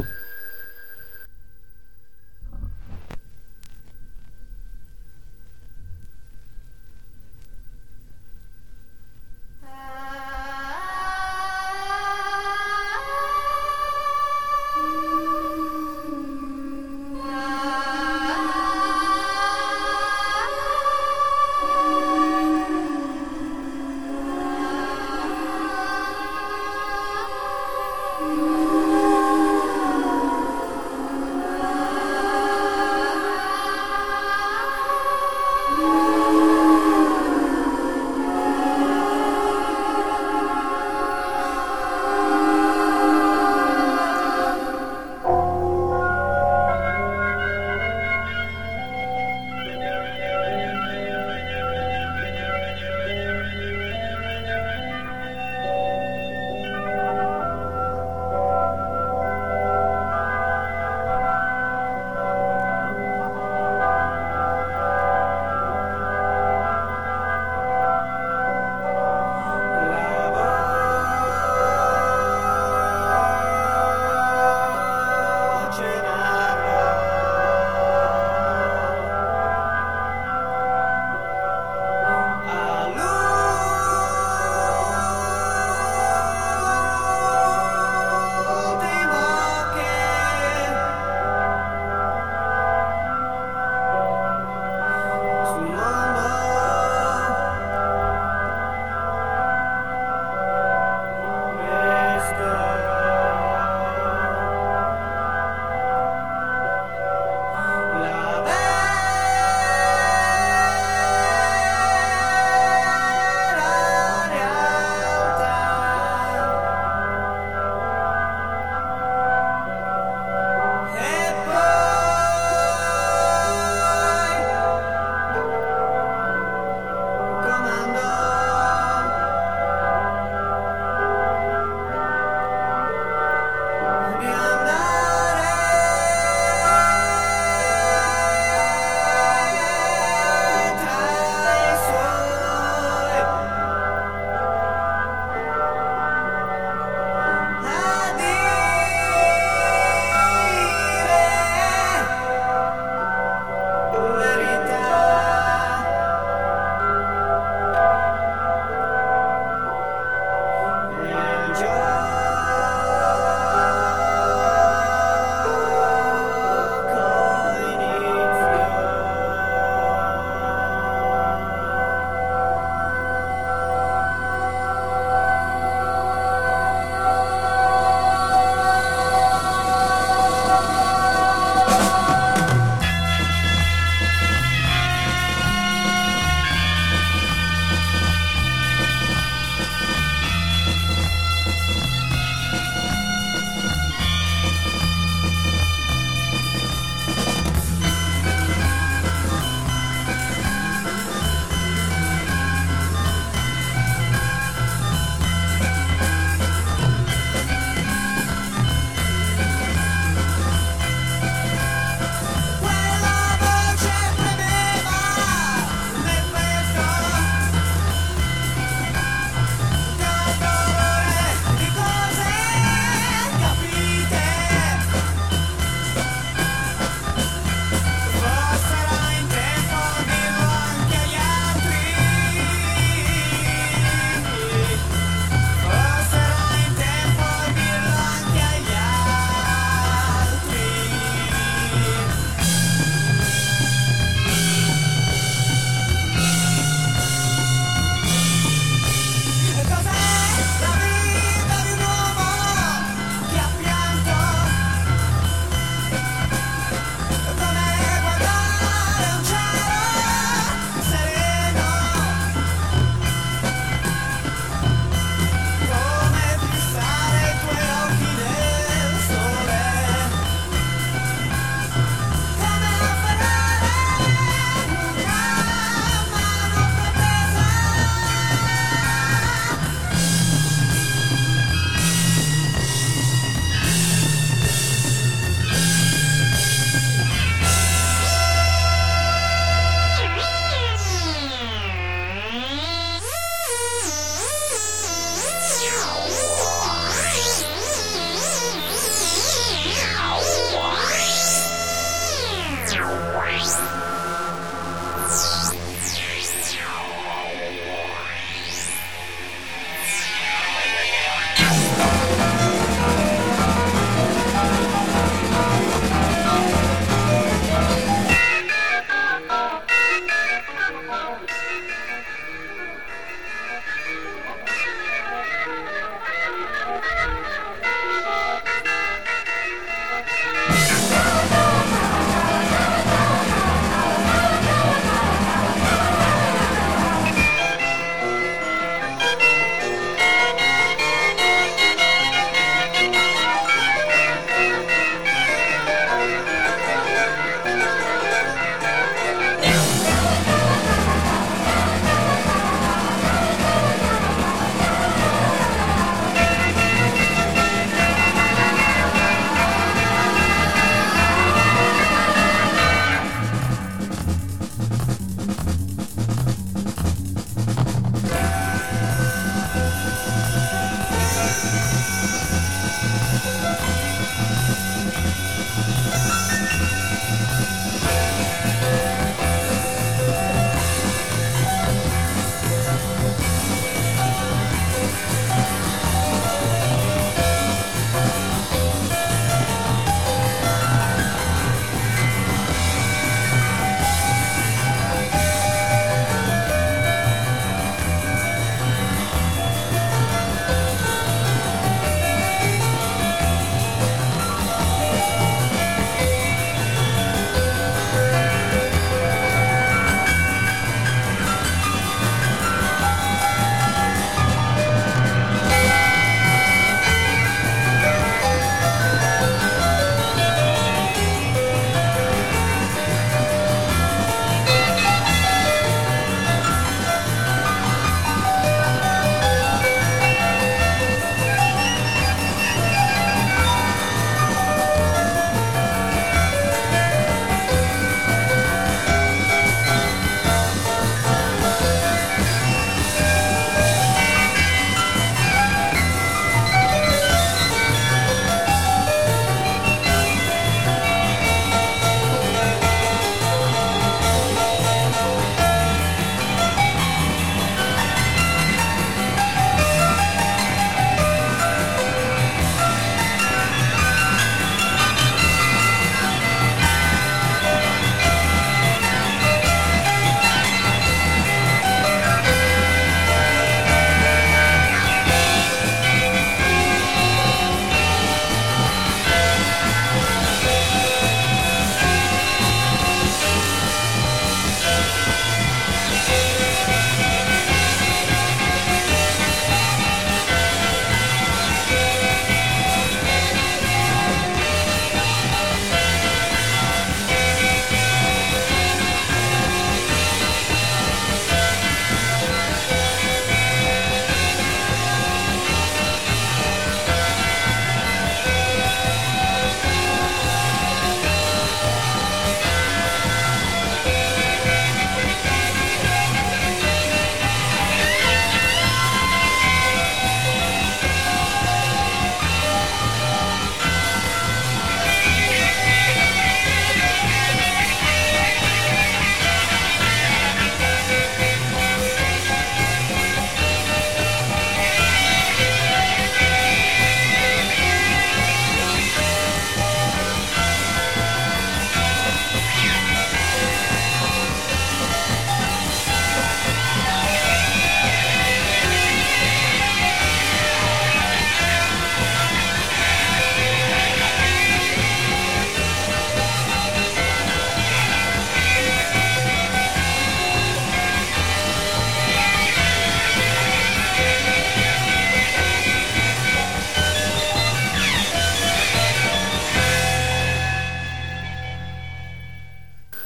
Ah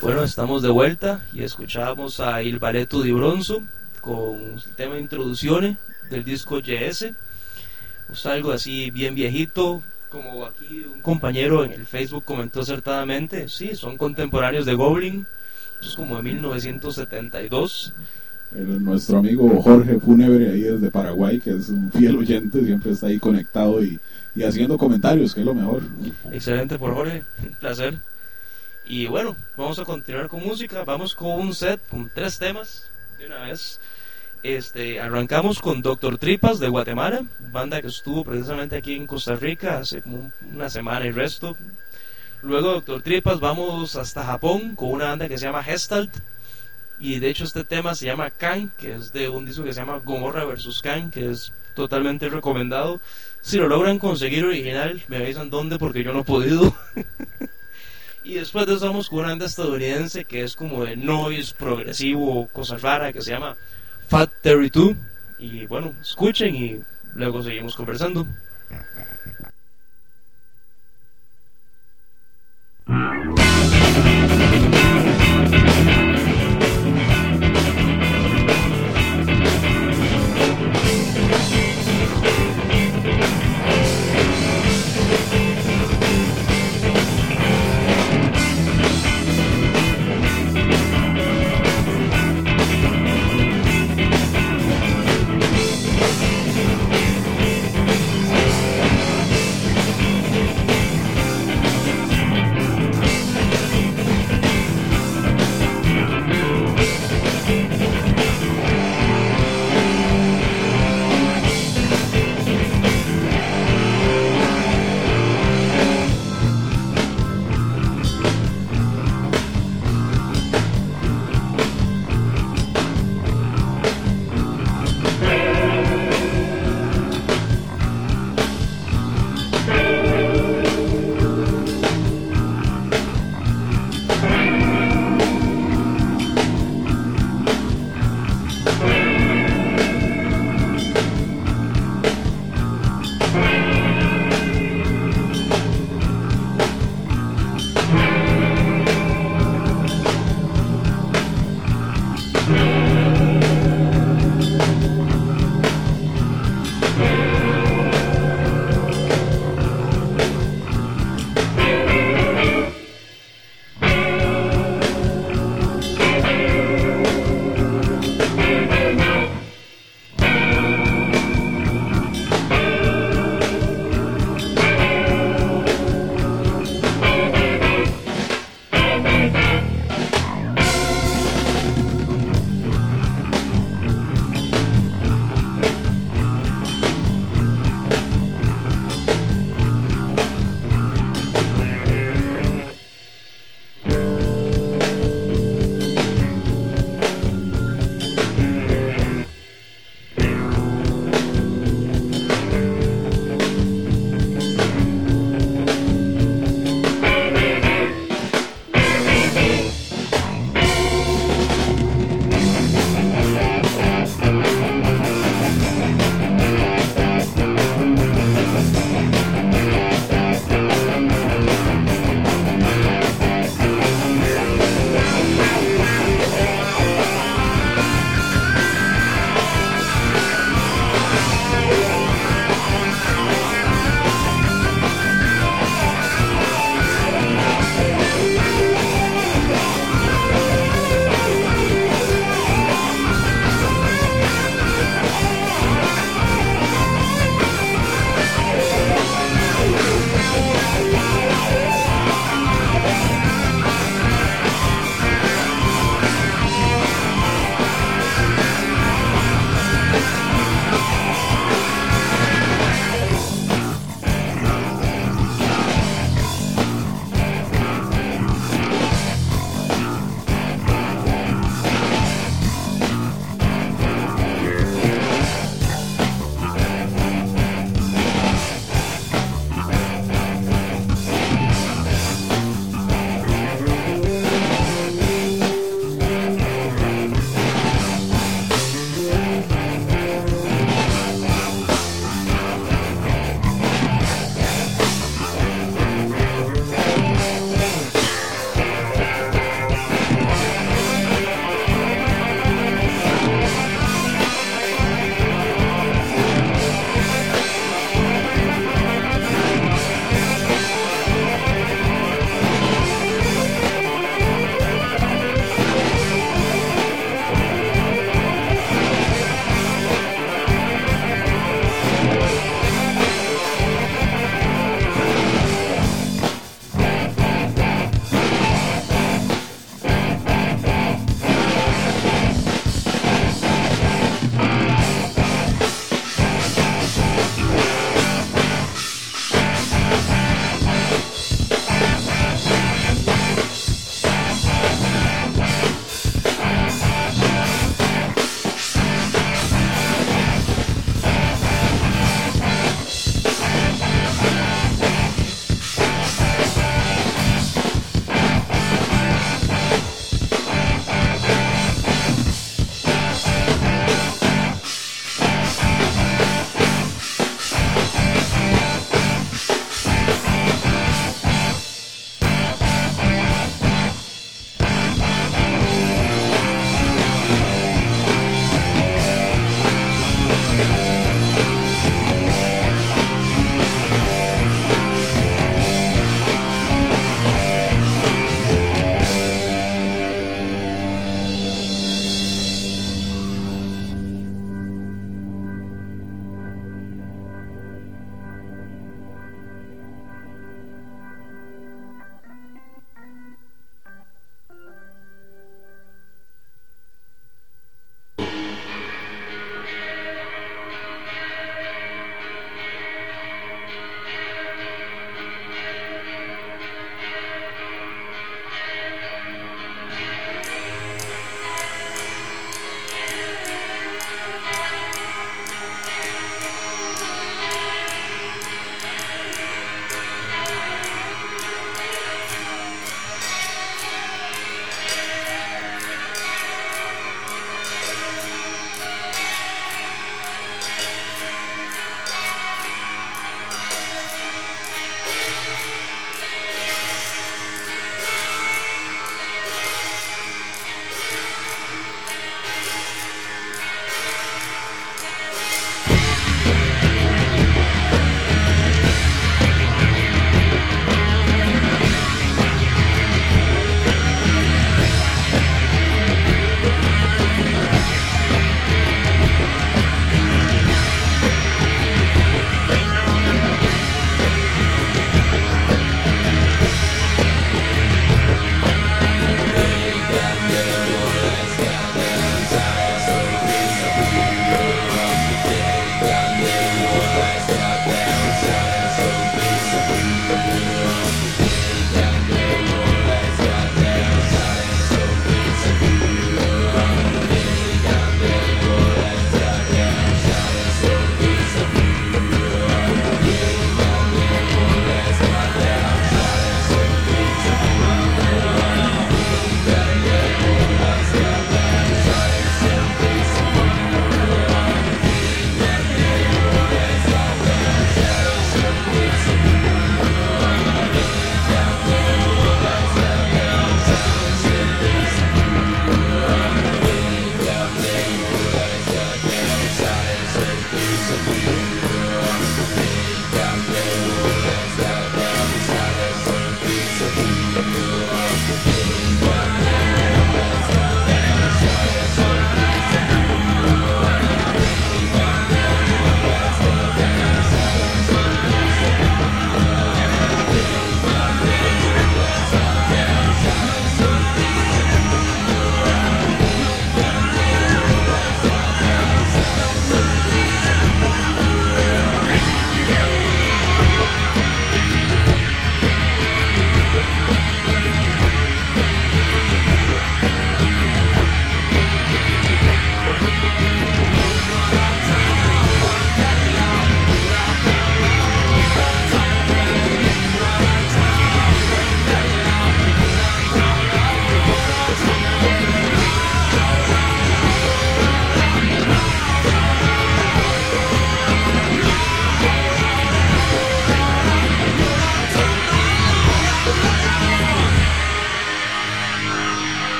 Bueno, estamos de vuelta y escuchábamos a Il Balletto di Bronzo con el tema Introduzione del disco YS. Pues algo así bien viejito, como aquí un compañero en el Facebook comentó acertadamente. Sí, son contemporáneos de Goblin, es como de 1972. Nuestro amigo Jorge Fúnebre ahí desde Paraguay, que es un fiel oyente, siempre está ahí conectado y haciendo comentarios, que es lo mejor. Excelente por Jorge, un placer. Y bueno, vamos a continuar con música. Vamos con un set con 3 temas de una vez. Arrancamos con Dr. Tripas de Guatemala, banda que estuvo precisamente aquí en Costa Rica hace como una semana y resto. Luego Dr. Tripas vamos hasta Japón con una banda que se llama Gestalt. Y de hecho este tema se llama Kan, que es de un disco que se llama Gomorra vs. Kan, que es totalmente recomendado. Si lo logran conseguir original, me avisan dónde, porque yo no he podido. Y después de eso vamos con una banda estadounidense que es como de noise, progresivo, cosa rara, que se llama Fat 32. Y bueno, escuchen y luego seguimos conversando. Fat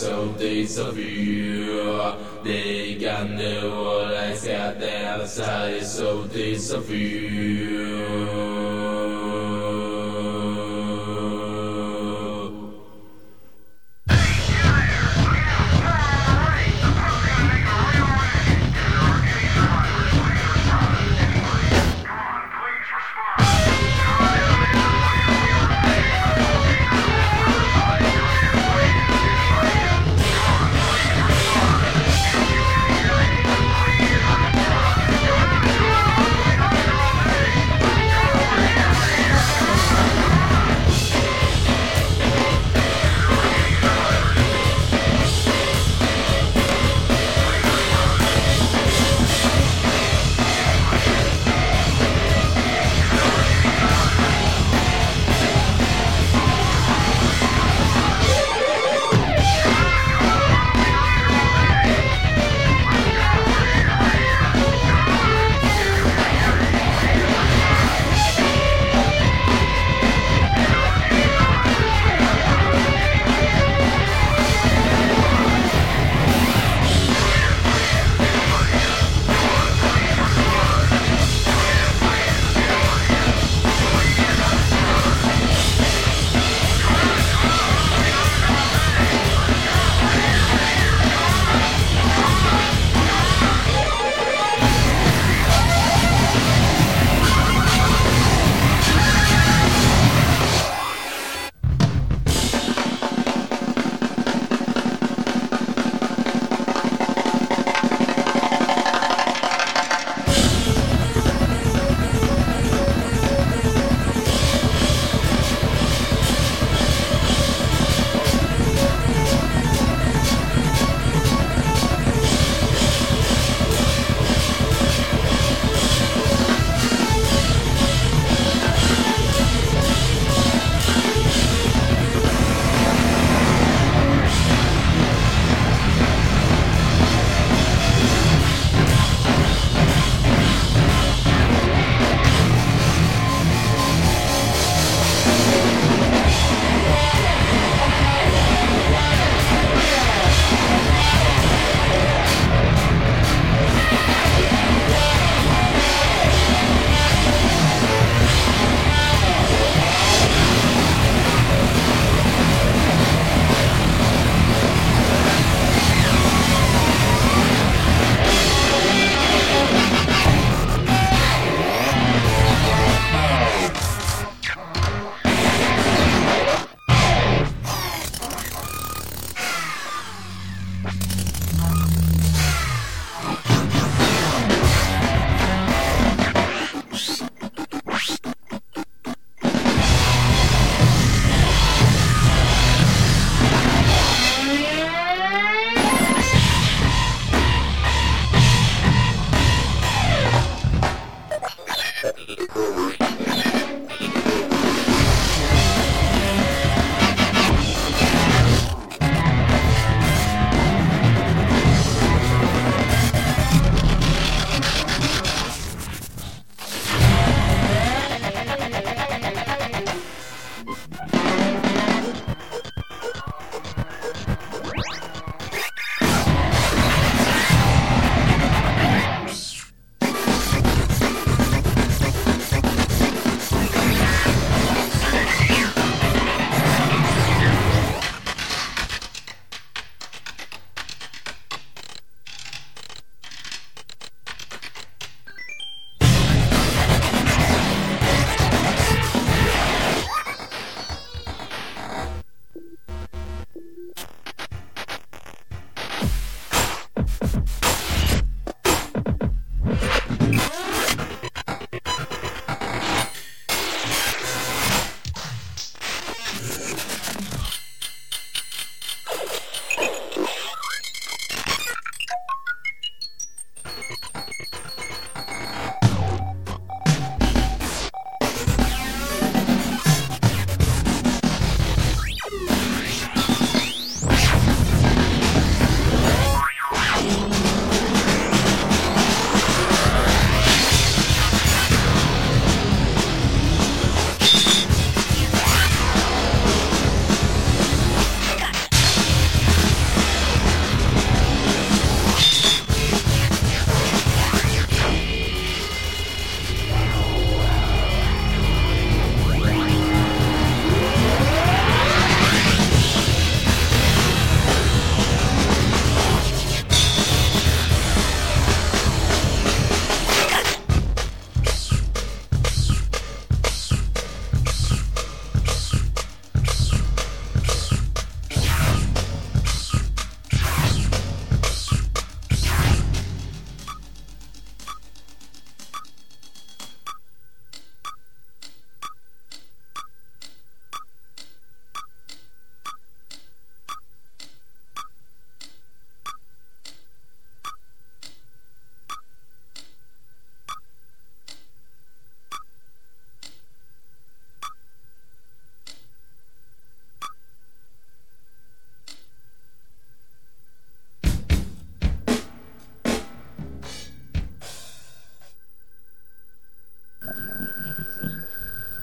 so disappear. They can do all I said, the other side is so disappear.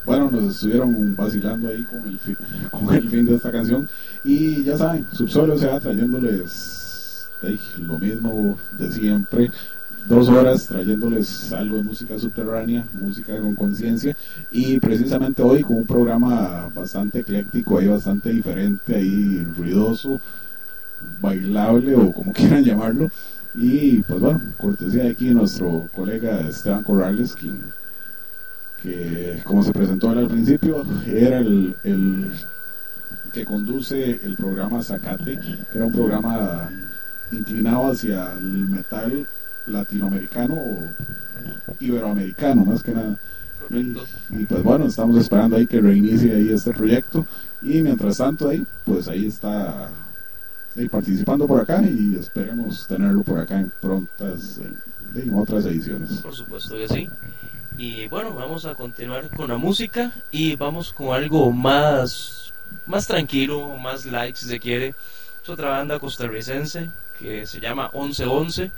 bueno, nos estuvieron vacilando ahí con el fin de esta canción. Y ya saben, Subsuelo se va trayéndoles lo mismo de siempre. 2 horas trayéndoles algo de música subterránea, música con conciencia, y precisamente hoy con un programa bastante ecléctico, ahí bastante diferente, ahí ruidoso, bailable o como quieran llamarlo. Y pues bueno, cortesía de aquí nuestro colega Esteban Corrales, que como se presentó él al principio, era el que conduce el programa Zacate, que era un programa inclinado hacia el metal latinoamericano o iberoamericano más que nada. Y pues bueno, estamos esperando ahí que reinicie ahí este proyecto, y mientras tanto ahí pues ahí está ahí participando por acá, y esperemos tenerlo por acá en prontas en otras ediciones. Por supuesto que sí. Y bueno, vamos a continuar con la música y vamos con algo más tranquilo, más light si se quiere. Es otra banda costarricense que se llama 1111.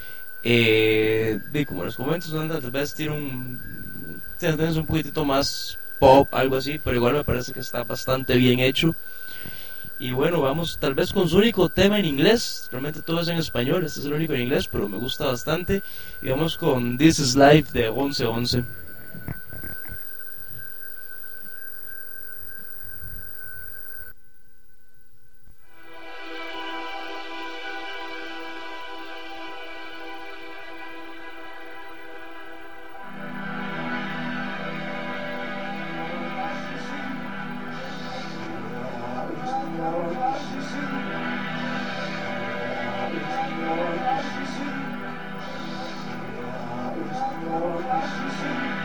Como les comento, tal vez tiene un poquitito más pop, algo así, pero igual me parece que está bastante bien hecho. Y bueno, vamos tal vez con su único tema en inglés. Realmente todo es en español, este es el único en inglés, pero me gusta bastante. Y vamos con This Is Life de 1111. Thank you.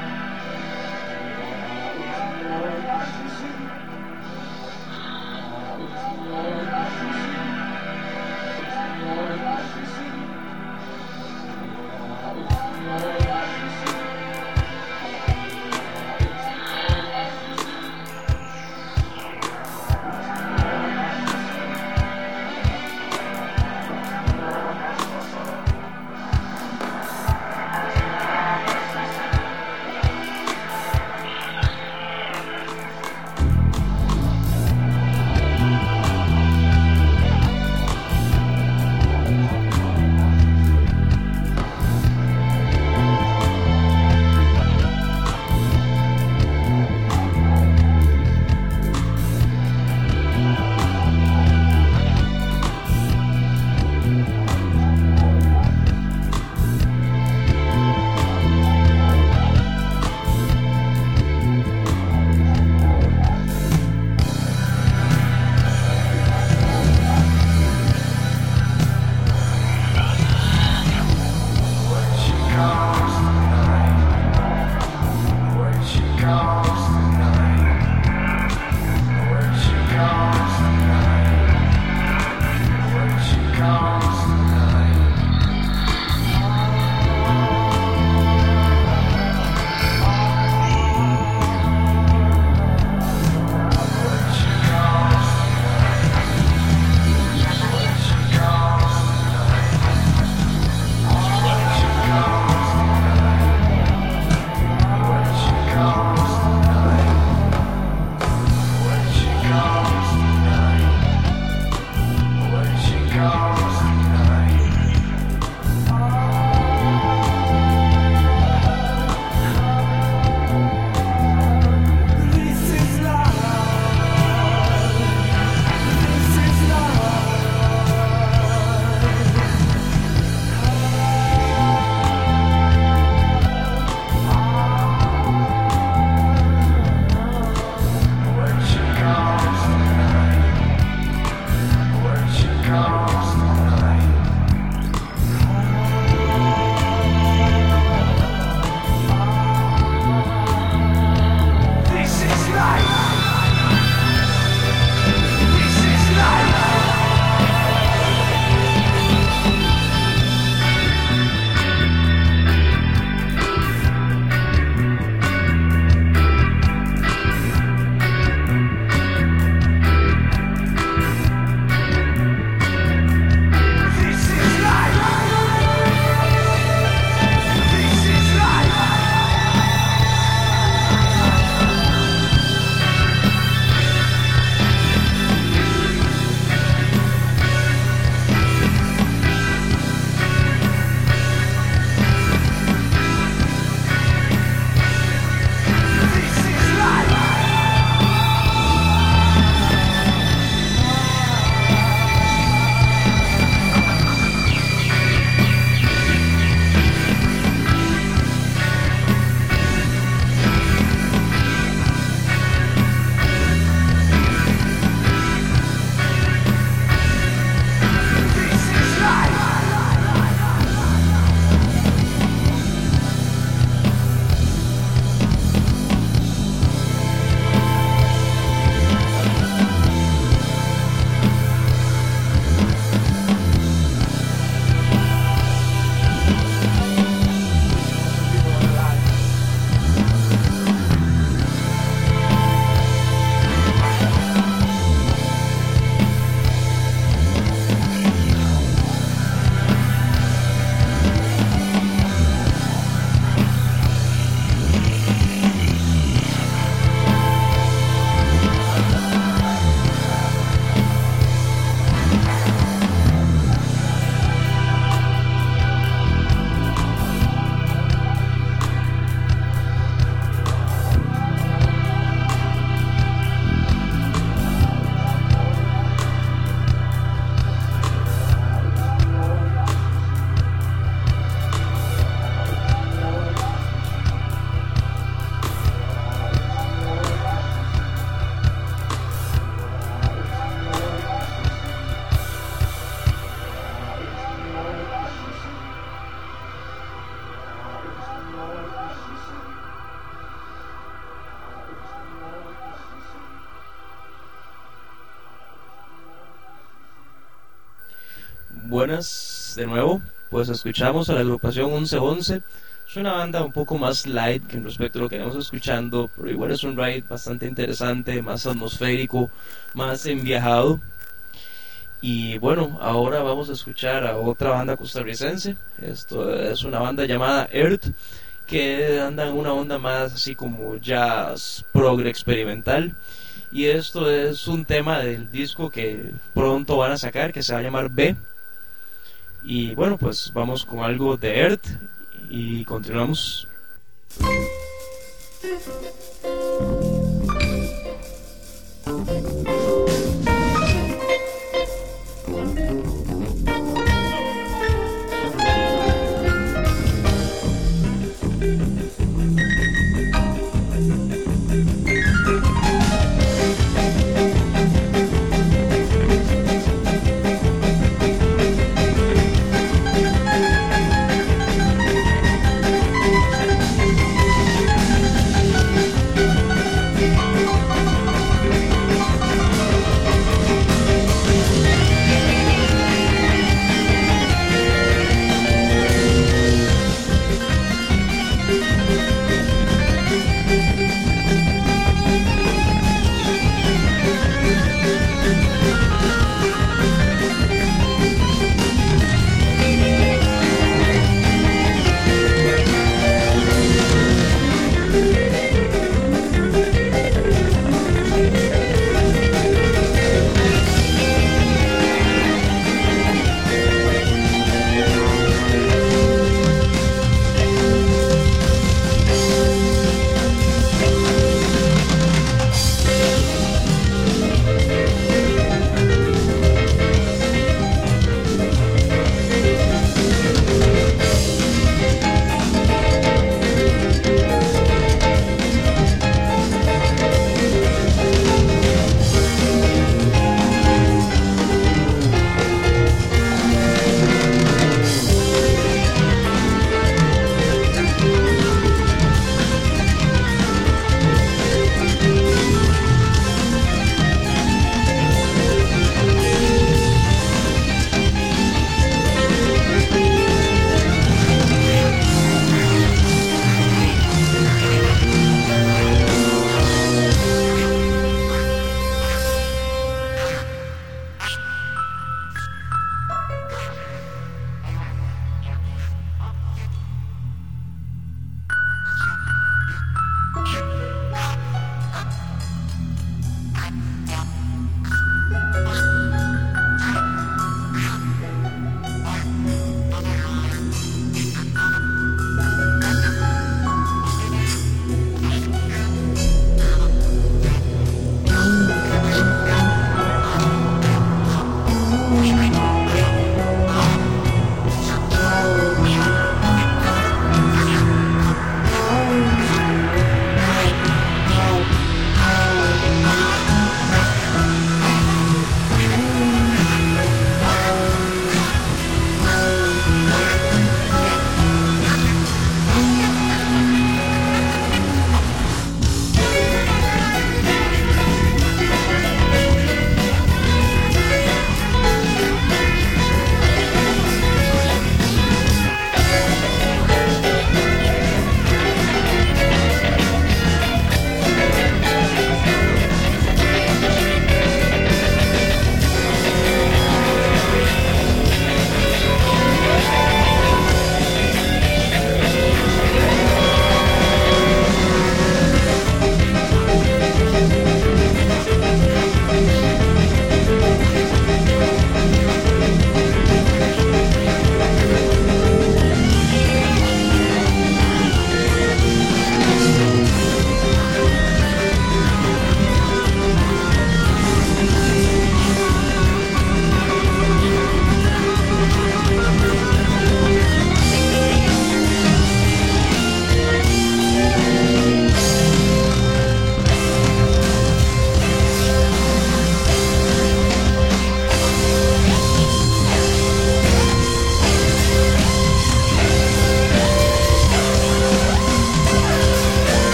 buenas de nuevo. Pues escuchamos a la agrupación 1111. Es una banda un poco más light que en respecto a lo que vamos escuchando, pero igual es un ride bastante interesante, más atmosférico, más enviajado. Y bueno, ahora vamos a escuchar a otra banda costarricense. Esto es una banda llamada Earth, que anda en una onda más así como jazz, progre experimental. Y esto es un tema del disco que pronto van a sacar, que se va a llamar B. Y bueno, pues vamos con algo de Earth y continuamos.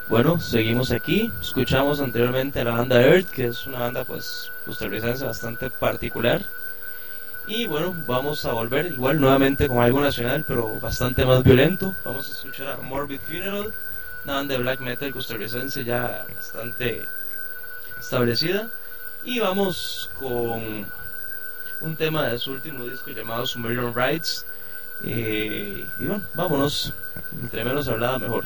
Bueno, seguimos aquí. Escuchamos anteriormente a la banda Earth, que es una banda pues costarricense bastante particular. Y bueno, vamos a volver igual nuevamente con algo nacional, pero bastante más violento. Vamos a escuchar a Morbid Funeral, una banda de black metal costarricense ya bastante establecida. Y vamos con un tema de su último disco llamado Sumerian Rites. Y bueno, vámonos. Entre menos hablada mejor.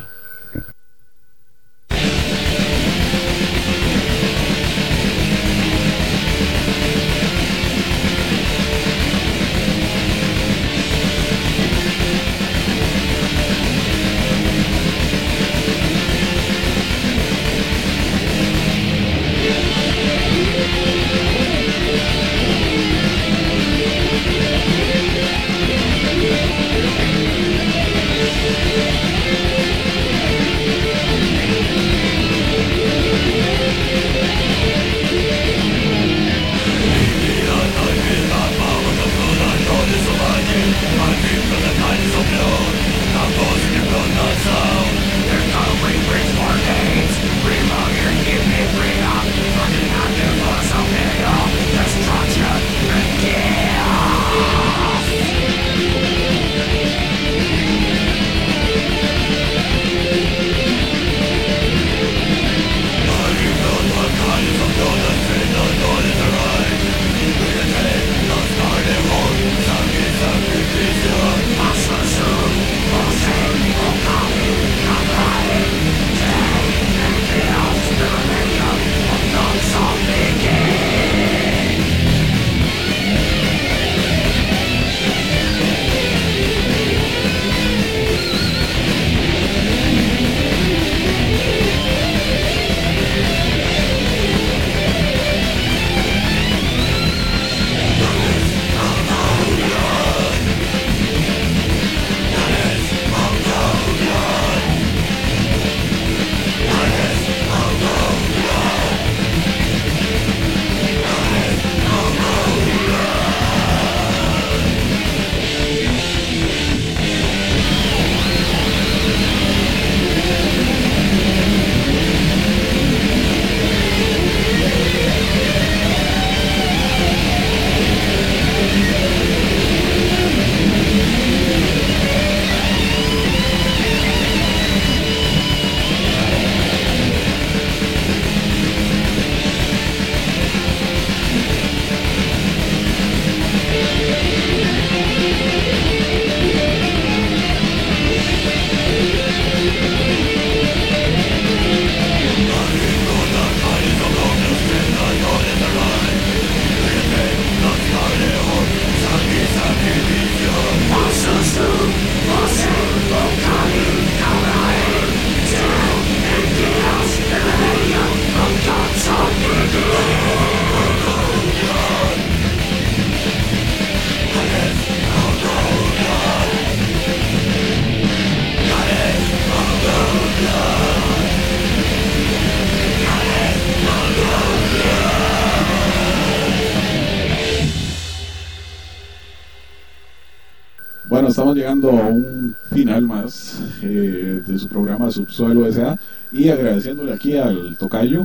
Bueno, estamos llegando a un final más de su programa Subsuelo S.A. y agradeciéndole aquí al tocayo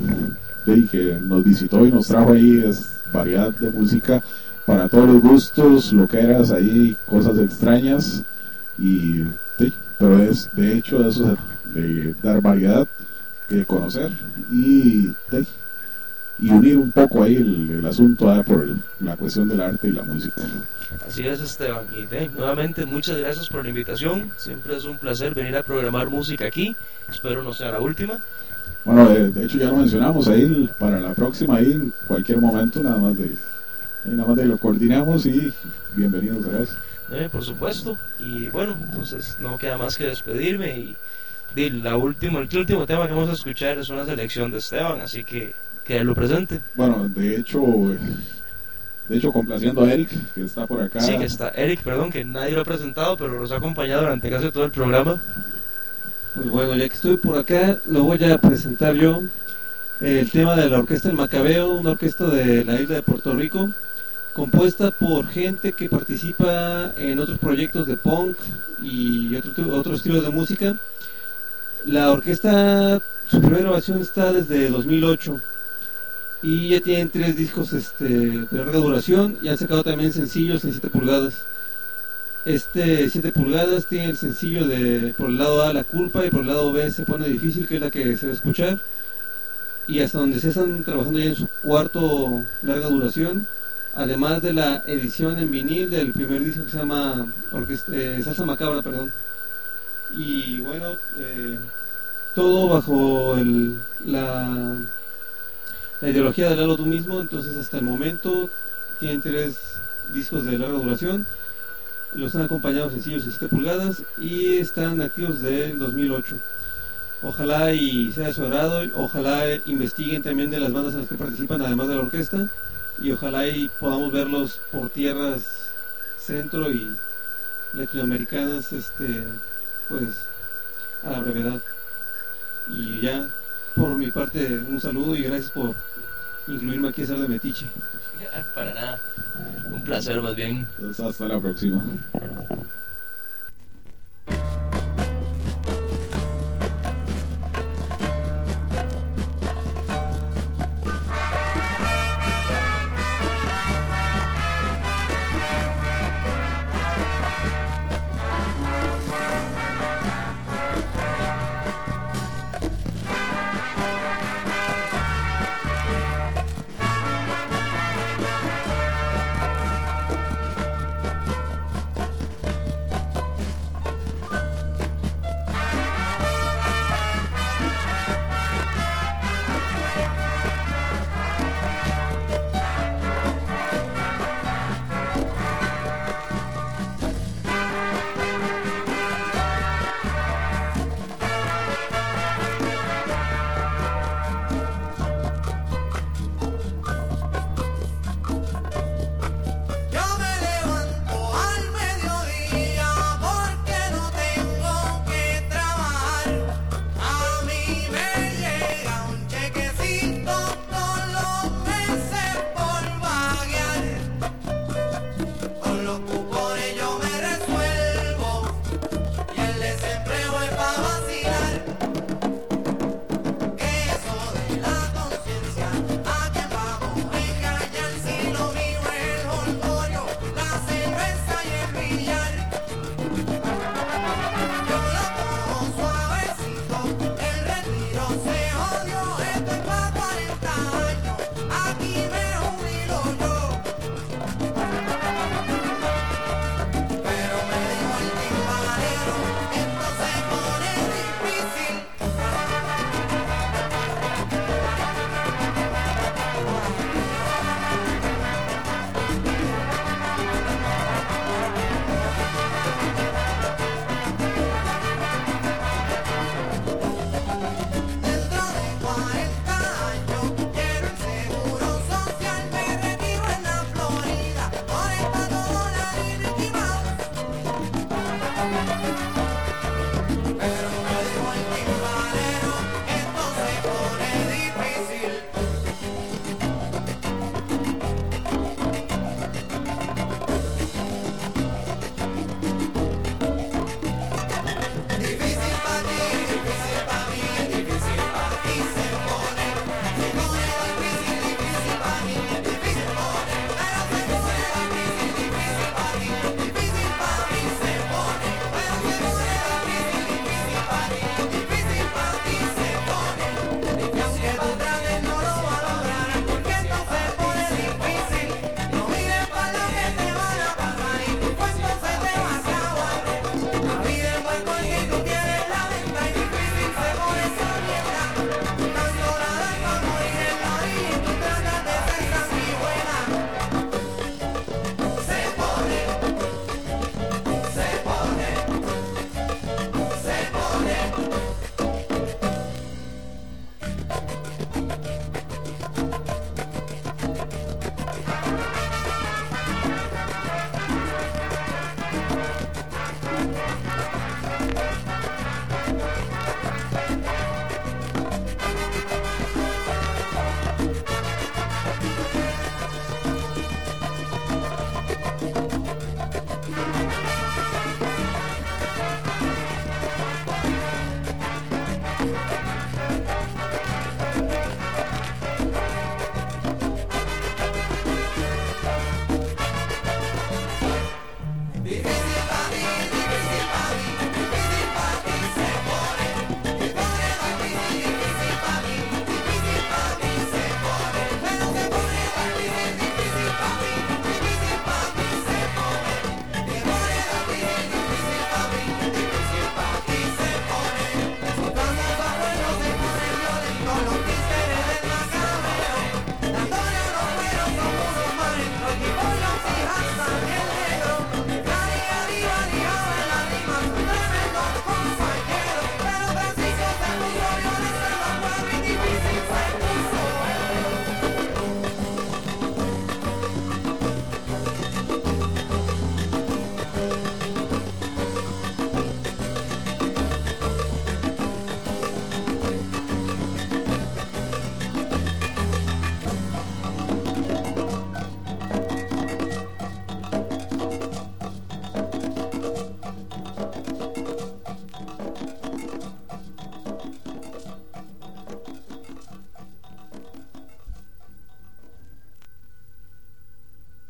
que nos visitó y nos trajo ahí variedad de música para todos los gustos, loqueras ahí, cosas extrañas y pero es de hecho eso de dar variedad, de conocer y unir un poco ahí el asunto por la cuestión del arte y la música. Así es, Esteban, y nuevamente muchas gracias por la invitación. Siempre es un placer venir a programar música aquí. Espero no sea la última. Bueno, de hecho ya lo mencionamos ahí para la próxima, ahí en cualquier momento, nada más de lo coordinamos y bienvenidos a eso. Por supuesto, y bueno, entonces no queda más que despedirme y el último tema que vamos a escuchar es una selección de Esteban, así que lo presente. Bueno, de hecho complaciendo a Eric, que está por acá. Sí, que está Eric, perdón, que nadie lo ha presentado, pero nos ha acompañado durante casi todo el programa. Pues bueno, ya que estoy por acá, lo voy a presentar yo. El tema de la Orquesta del Macabeo, una orquesta de la isla de Puerto Rico, compuesta por gente que participa en otros proyectos de punk y otros estilos de música. La orquesta, su primera grabación está desde 2008 y ya tienen 3 discos de larga duración y han sacado también sencillos en 7 pulgadas. 7 pulgadas tiene el sencillo de por el lado A La Culpa y por el lado B Se Pone Difícil, que es la que se va a escuchar, y hasta donde se están trabajando ya en su 4º larga duración, además de la edición en vinil del primer disco que se llama Salsa Macabra, perdón. Y bueno, todo bajo la ideología del Hazlo Tú Mismo. Entonces hasta el momento tienen 3 discos de larga duración, los han acompañado sencillos de 7 pulgadas y están activos desde el 2008. Ojalá y sea de su agrado, ojalá investiguen también de las bandas en las que participan además de la orquesta, y ojalá y podamos verlos por tierras centro y latinoamericanas pues a la brevedad. Y ya por mi parte un saludo y gracias por incluirme aquí a ser de metiche. Para nada, un placer más bien. Entonces, hasta la próxima.